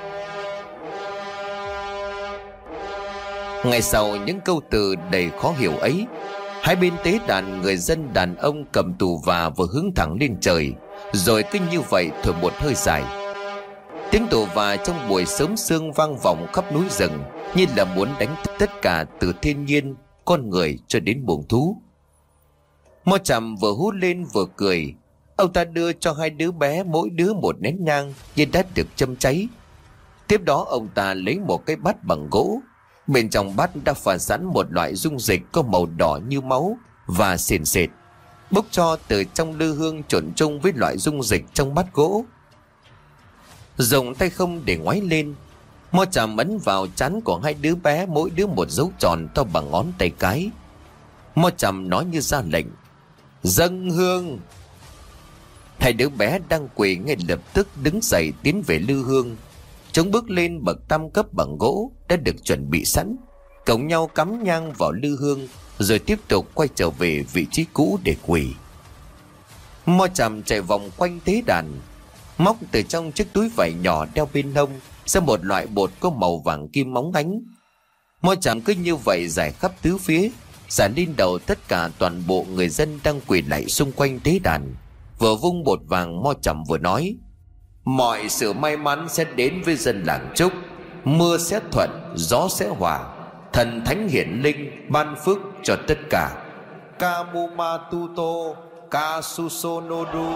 Ngay sau những câu từ đầy khó hiểu ấy, hai bên tế đàn người dân đàn ông cầm tù và vừa hướng thẳng lên trời, rồi cứ như vậy thổi một hơi dài. Tiếng tù và trong buổi sớm sương vang vọng khắp núi rừng, như là muốn đánh thức tất cả từ thiên nhiên, con người cho đến buồng thú. Mo Chầm vừa hút lên vừa cười. Ông ta đưa cho hai đứa bé mỗi đứa một nén nhang như đã được châm cháy. Tiếp đó ông ta lấy một cái bát bằng gỗ, bên trong bát đã pha sẵn một loại dung dịch có màu đỏ như máu và sền sệt, bốc cho từ trong lư hương trộn chung với loại dung dịch trong bát gỗ. Dùng tay không để ngoáy lên, Mo Chầm ấn vào trán của hai đứa bé mỗi đứa một dấu tròn to bằng ngón tay cái. Mo Chầm nói như ra lệnh: dâng hương. Hai đứa bé đang quỳ ngay lập tức đứng dậy tiến về lư hương. Chúng bước lên bậc tam cấp bằng gỗ đã được chuẩn bị sẵn, cộng nhau cắm nhang vào lư hương, rồi tiếp tục quay trở về vị trí cũ để quỳ. Mo Chầm chạy vòng quanh tế đàn, móc từ trong chiếc túi vải nhỏ đeo bên hông ra một loại bột có màu vàng kim óng ánh. Mo Chầm cứ như vậy rải khắp tứ phía, rải lên đầu tất cả toàn bộ người dân đang quỳ lạy xung quanh tế đàn. Vừa vung bột vàng, Mo Chầm vừa nói: mọi sự may mắn sẽ đến với dân làng Trúc, mưa sẽ thuận, gió sẽ hòa, thần thánh hiển linh ban phước cho tất cả. Kamuma Tuto Kasusonodu.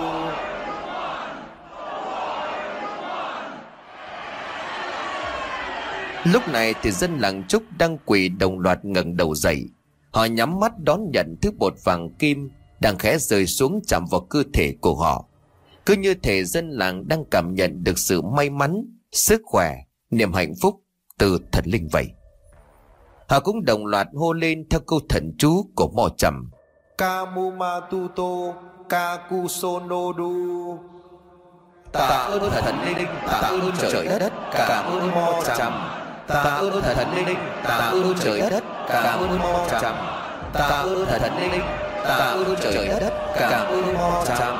Lúc này thì dân làng Trúc đang quỳ đồng loạt ngẩng đầu dậy. Họ nhắm mắt đón nhận thứ bột vàng kim đang khẽ rơi xuống chạm vào cơ thể của họ. Cứ như thể dân làng đang cảm nhận được sự may mắn, sức khỏe, niềm hạnh phúc từ thần linh vậy. Họ cũng đồng loạt hô lên theo câu thần chú của Mo Trầm: Kamumatuto Kakusonodu. Tạ ơn thần linh, tạ ơn trời đất, cảm ơn Mo Trầm. Tạ ơn thần linh, tạ ơn trời đất, cảm ơn Mo Trầm. Tạ ơn thần linh, tạ ơn trời đất, cảm ơn Mo Trầm.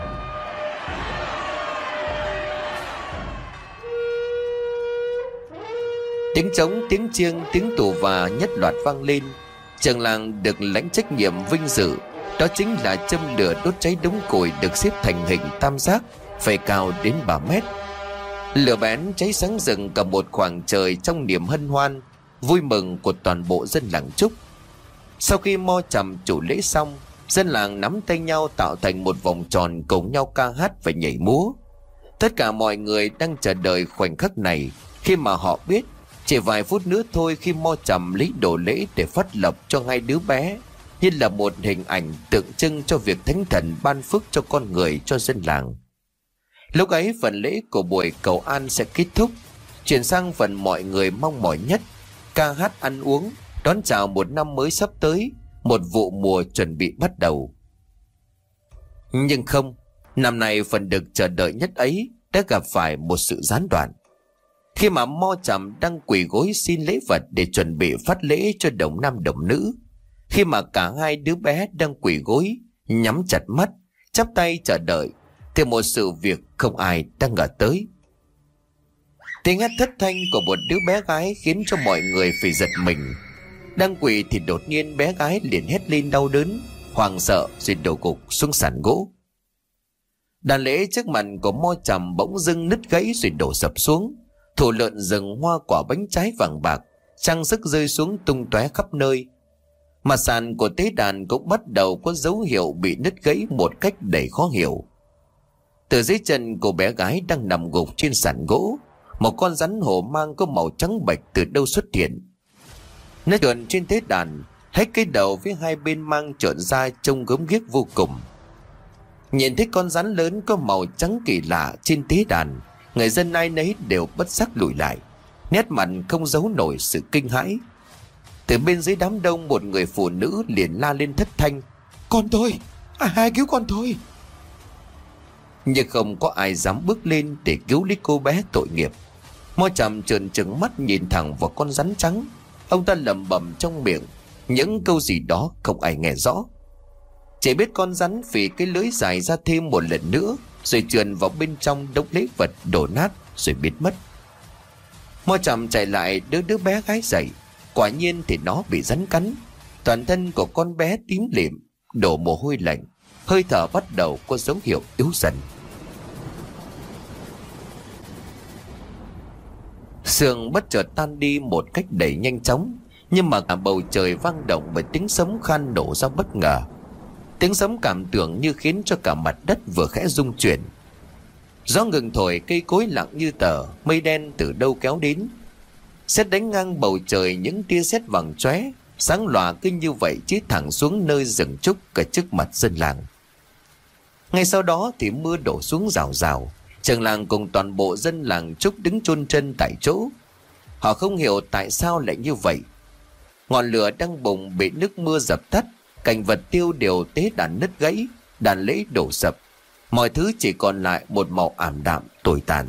Tiếng trống, tiếng chiêng, tiếng tù và nhất loạt vang lên. Trường làng được lãnh trách nhiệm vinh dự, đó chính là châm lửa đốt cháy đống củi được xếp thành hình tam giác, phải cao đến ba mét. Lửa bén cháy sáng rừng cả một khoảng trời trong niềm hân hoan, vui mừng của toàn bộ dân làng Trúc. Sau khi Mo Trầm chủ lễ xong, dân làng nắm tay nhau tạo thành một vòng tròn cùng nhau ca hát và nhảy múa. Tất cả mọi người đang chờ đợi khoảnh khắc này, khi mà họ biết chỉ vài phút nữa thôi, khi Mo Trầm lấy đồ lễ để phát lộc cho hai đứa bé, như là một hình ảnh tượng trưng cho việc thánh thần ban phước cho con người, cho dân làng. Lúc ấy phần lễ của buổi cầu an sẽ kết thúc, chuyển sang phần mọi người mong mỏi nhất: ca hát, ăn uống, đón chào một năm mới sắp tới, một vụ mùa chuẩn bị bắt đầu. Nhưng không, năm nay phần được chờ đợi nhất ấy đã gặp phải một sự gián đoạn. Khi mà Mo Trầm đang quỳ gối xin lễ vật để chuẩn bị phát lễ cho đồng nam đồng nữ, khi mà cả hai đứa bé đang quỳ gối, nhắm chặt mắt, chắp tay chờ đợi, thì một sự việc không ai đang ngờ tới. Tiếng hét thất thanh của một đứa bé gái khiến cho mọi người phải giật mình. Đang quỳ thì đột nhiên bé gái liền hét lên đau đớn, hoảng sợ rồi đổ gục xuống sàn gỗ. Đàn lễ trước mặt của Mo Trầm bỗng dưng nứt gãy rồi đổ sập xuống. Thủ lợn rừng, hoa quả, bánh trái vàng bạc, trang sức rơi xuống tung tóe khắp nơi. Mặt sàn của tế đàn cũng bắt đầu có dấu hiệu bị nứt gãy một cách đầy khó hiểu. Từ dưới chân của bé gái đang nằm gục trên sàn gỗ, một con rắn hổ mang có màu trắng bạch từ đâu xuất hiện. Nó trườn trên tế đàn, hết cái đầu với hai bên mang trợn ra trông gớm ghiếc vô cùng. Nhìn thấy con rắn lớn có màu trắng kỳ lạ trên tế đàn, người dân ai nấy đều bất giác lùi lại, nét mặt không giấu nổi sự kinh hãi. Từ bên dưới đám đông, một người phụ nữ liền la lên thất thanh: "Con tôi! À, ai cứu con tôi!" Nhưng không có ai dám bước lên để cứu lấy cô bé tội nghiệp. Mo Trầm trợn trừng mắt nhìn thẳng vào con rắn trắng. Ông ta lẩm bẩm trong miệng những câu gì đó không ai nghe rõ. Chỉ biết con rắn phì cái lưỡi dài ra thêm một lần nữa, rồi trườn vào bên trong đống lễ vật đổ nát rồi biến mất. Mo Trầm chạy lại đứa đứa bé gái dậy. Quả nhiên thì nó bị rắn cắn. Toàn thân của con bé tím lịm, đổ mồ hôi lạnh, hơi thở bắt đầu có dấu hiệu yếu dần. Sương bất chợt tan đi một cách đầy nhanh chóng, nhưng mà cả bầu trời vang động bởi tiếng sấm khan nổ ra bất ngờ. Tiếng sấm cảm tưởng như khiến cho cả mặt đất vừa khẽ rung chuyển. Gió ngừng thổi, cây cối lặng như tờ, mây đen từ đâu kéo đến. Sét đánh ngang bầu trời, những tia sét vàng chóe sáng lòa cứ như vậy chí thẳng xuống nơi rừng trúc cả trước mặt dân làng. Ngay sau đó thì mưa đổ xuống rào rào. Trường làng cùng toàn bộ dân làng trúc đứng chôn chân tại chỗ. Họ không hiểu tại sao lại như vậy. Ngọn lửa đang bùng bị nước mưa dập tắt, cảnh vật tiêu điều, tế đàn nứt gãy, đàn lễ đổ sập, mọi thứ chỉ còn lại một màu ảm đạm tồi tàn.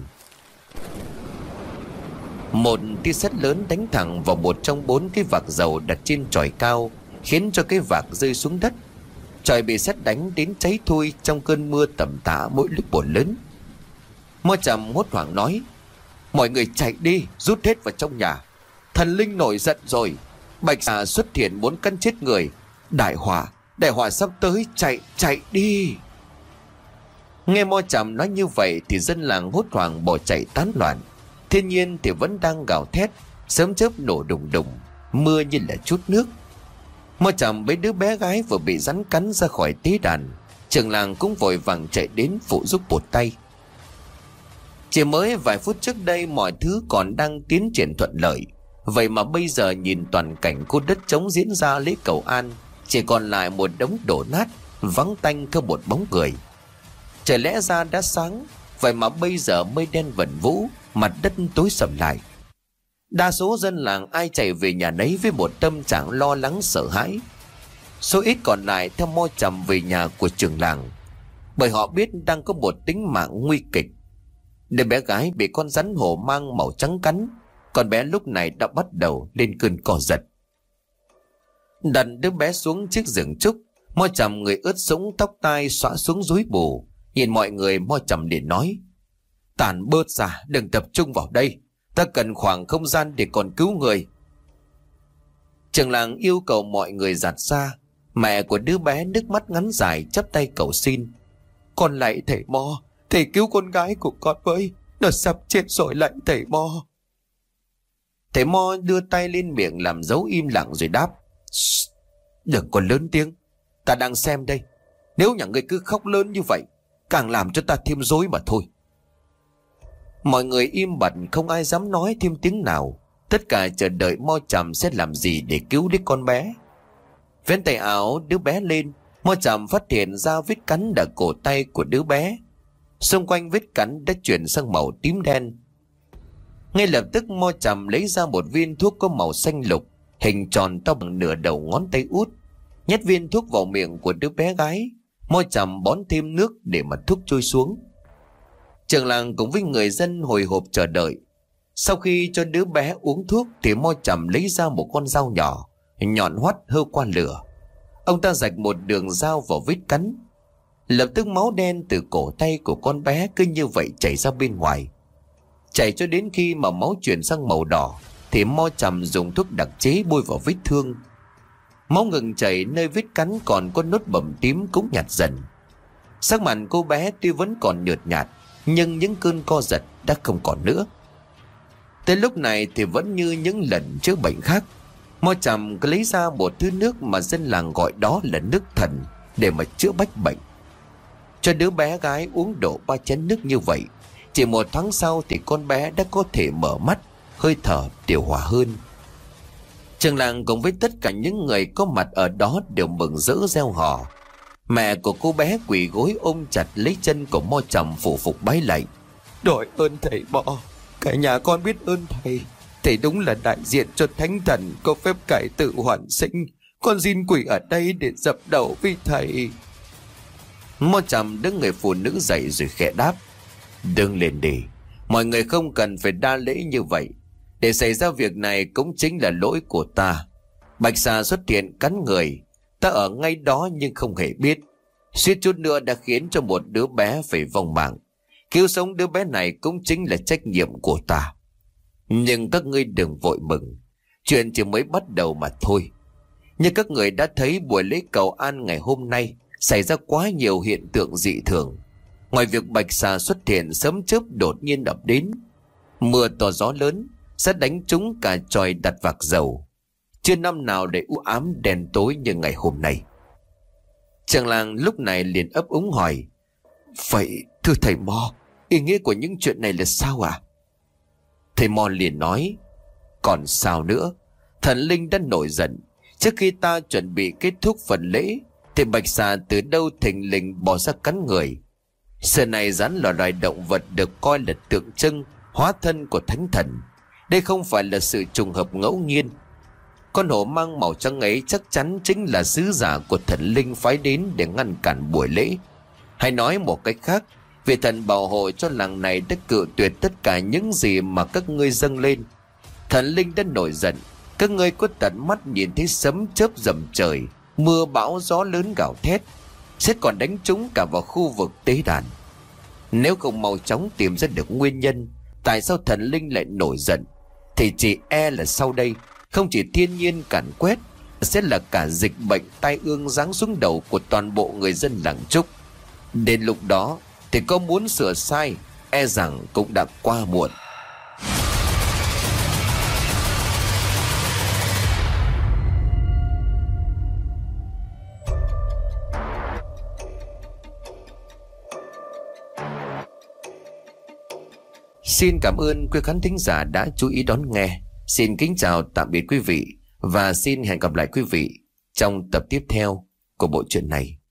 Một tia sét lớn đánh thẳng vào một trong bốn cái vạc dầu đặt trên chòi cao, khiến cho cái vạc rơi xuống đất. Chòi bị sét đánh đến cháy thui trong cơn mưa tầm tã mỗi lúc một lớn. Mo Trầm hốt hoảng nói: "Mọi người chạy đi, rút hết vào trong nhà. Thần linh nổi giận rồi. Bạch xà xuất hiện muốn cắn chết người. Đại họa, đại họa sắp tới, chạy, chạy đi." Nghe Mo Trầm nói như vậy thì dân làng hốt hoảng bỏ chạy tán loạn. Thiên nhiên thì vẫn đang gào thét, sớm chớp nổ đùng đùng, mưa như là chút nước. Mo Trầm với đứa bé gái vừa bị rắn cắn ra khỏi tế đàn. Trường làng cũng vội vàng chạy đến phụ giúp một tay. Chỉ mới vài phút trước đây mọi thứ còn đang tiến triển thuận lợi, vậy mà bây giờ nhìn toàn cảnh khu đất trống diễn ra lễ cầu an, chỉ còn lại một đống đổ nát, vắng tanh không một bóng người. Trời lẽ ra đã sáng, vậy mà bây giờ mây đen vẩn vũ, mặt đất tối sầm lại. Đa số dân làng ai chạy về nhà nấy với một tâm trạng lo lắng sợ hãi. Số ít còn lại theo Mo Trầm về nhà của trưởng làng, bởi họ biết đang có một tính mạng nguy kịch. Đứa bé gái bị con rắn hổ mang màu trắng cắn, con bé lúc này đã bắt đầu lên cơn co giật. Đặt đứa bé xuống chiếc giường trúc, Mo Trầm người ướt sũng, tóc tai xõa xuống rúi bù. Nhìn mọi người, Mo Trầm liền nói: "Tản bớt ra, đừng tập trung vào đây. Ta cần khoảng không gian để còn cứu người." Trưởng làng yêu cầu mọi người dạt ra. Mẹ của đứa bé nước mắt ngắn dài chắp tay cầu xin: "Con lạy thầy Mo, thầy cứu con gái của con với, nó sắp chết rồi, lạy thầy Mo." Thầy Mo đưa tay lên miệng làm dấu im lặng rồi đáp: "Đừng còn lớn tiếng, ta đang xem đây. Nếu nhà ngươi cứ khóc lớn như vậy, càng làm cho ta thêm rối mà thôi." Mọi người im bặt, không ai dám nói thêm tiếng nào. Tất cả chờ đợi Mo Trầm sẽ làm gì để cứu đứa con bé. Vén tay áo đứa bé lên, Mo Trầm phát hiện ra vết cắn ở cổ tay của đứa bé. Xung quanh vết cắn đã chuyển sang màu tím đen. Ngay lập tức Mo Trầm lấy ra một viên thuốc có màu xanh lục, hình tròn to bằng nửa đầu ngón tay út, nhét viên thuốc vào miệng của đứa bé gái. Mo Trầm bón thêm nước để mà thuốc trôi xuống. Trưởng làng cùng với người dân hồi hộp chờ đợi. Sau khi cho đứa bé uống thuốc thì Mo Trầm lấy ra một con dao nhỏ, nhọn hoắt hơ qua lửa. Ông ta rạch một đường dao vào vết cắn. Lập tức máu đen từ cổ tay của con bé cứ như vậy chảy ra bên ngoài. Chảy cho đến khi mà máu chuyển sang màu đỏ thì Mo Trầm dùng thuốc đặc chế bôi vào vết thương. Máu ngừng chảy, nơi vết cắn còn có nốt bầm tím cũng nhạt dần. Sắc mặt cô bé tuy vẫn còn nhợt nhạt, nhưng những cơn co giật đã không còn nữa. Tới lúc này thì vẫn như những lần chữa bệnh khác, Mo Trầm lấy ra một thứ nước mà dân làng gọi đó là nước thần để mà chữa bách bệnh. Cho đứa bé gái uống độ ba chén nước như vậy, chỉ một tháng sau thì con bé đã có thể mở mắt, hơi thở điều hòa hơn. Trường làng cùng với tất cả những người có mặt ở đó đều mừng rỡ reo hò. Mẹ của cô bé quỳ gối ôm chặt lấy chân của Mo Trầm phủ phục bái lạy: "Đội ơn thầy Mo, cả nhà con biết ơn thầy. Thầy đúng là đại diện cho thánh thần có phép cải tự hoàn sinh. Con xin quỳ ở đây để dập đầu với thầy." Mo Trầm đứng người phụ nữ dậy rồi khẽ đáp: "Đừng lên đi, mọi người không cần phải đa lễ như vậy. Để xảy ra việc này cũng chính là lỗi của ta. Bạch xà xuất hiện cắn người, ta ở ngay đó nhưng không hề biết. Suýt chút nữa đã khiến cho một đứa bé phải vong mạng. Cứu sống đứa bé này cũng chính là trách nhiệm của ta. Nhưng các ngươi đừng vội mừng, chuyện chỉ mới bắt đầu mà thôi. Như các người đã thấy, buổi lễ cầu an ngày hôm nay xảy ra quá nhiều hiện tượng dị thường. Ngoài việc bạch xà xuất hiện, sấm chớp đột nhiên ập đến, mưa to gió lớn sẽ đánh trúng cả chòi đặt vạc dầu. Chưa năm nào để u ám đen tối như ngày hôm nay." Trưởng làng lúc này liền ấp úng hỏi: "Vậy thưa thầy Mo, ý nghĩa của những chuyện này là sao ạ?" Thầy Mo liền nói: "Còn sao nữa, thần linh đã nổi giận. Trước khi ta chuẩn bị kết thúc phần lễ thì bạch xà từ đâu thình lình bỏ ra cắn người. Sự này rắn là loài động vật được coi là tượng trưng hóa thân của thánh thần. Đây không phải là sự trùng hợp ngẫu nhiên. Con hổ mang màu trắng ấy chắc chắn chính là sứ giả của thần linh phái đến để ngăn cản buổi lễ. Hay nói một cách khác, vị thần bảo hộ cho làng này đã cự tuyệt tất cả những gì mà các ngươi dâng lên. Thần linh đã nổi giận, các ngươi có tận mắt nhìn thấy sấm chớp rầm trời, mưa bão gió lớn gào thét, sẽ còn đánh trúng cả vào khu vực tế đàn. Nếu không mau chóng tìm ra được nguyên nhân tại sao thần linh lại nổi giận, thì chỉ e là sau đây không chỉ thiên nhiên càn quét, sẽ là cả dịch bệnh tai ương giáng xuống đầu của toàn bộ người dân làng Trúc. Đến lúc đó thì có muốn sửa sai, e rằng cũng đã quá muộn." Xin cảm ơn quý khán thính giả đã chú ý đón nghe. Xin kính chào tạm biệt quý vị và xin hẹn gặp lại quý vị trong tập tiếp theo của bộ truyện này.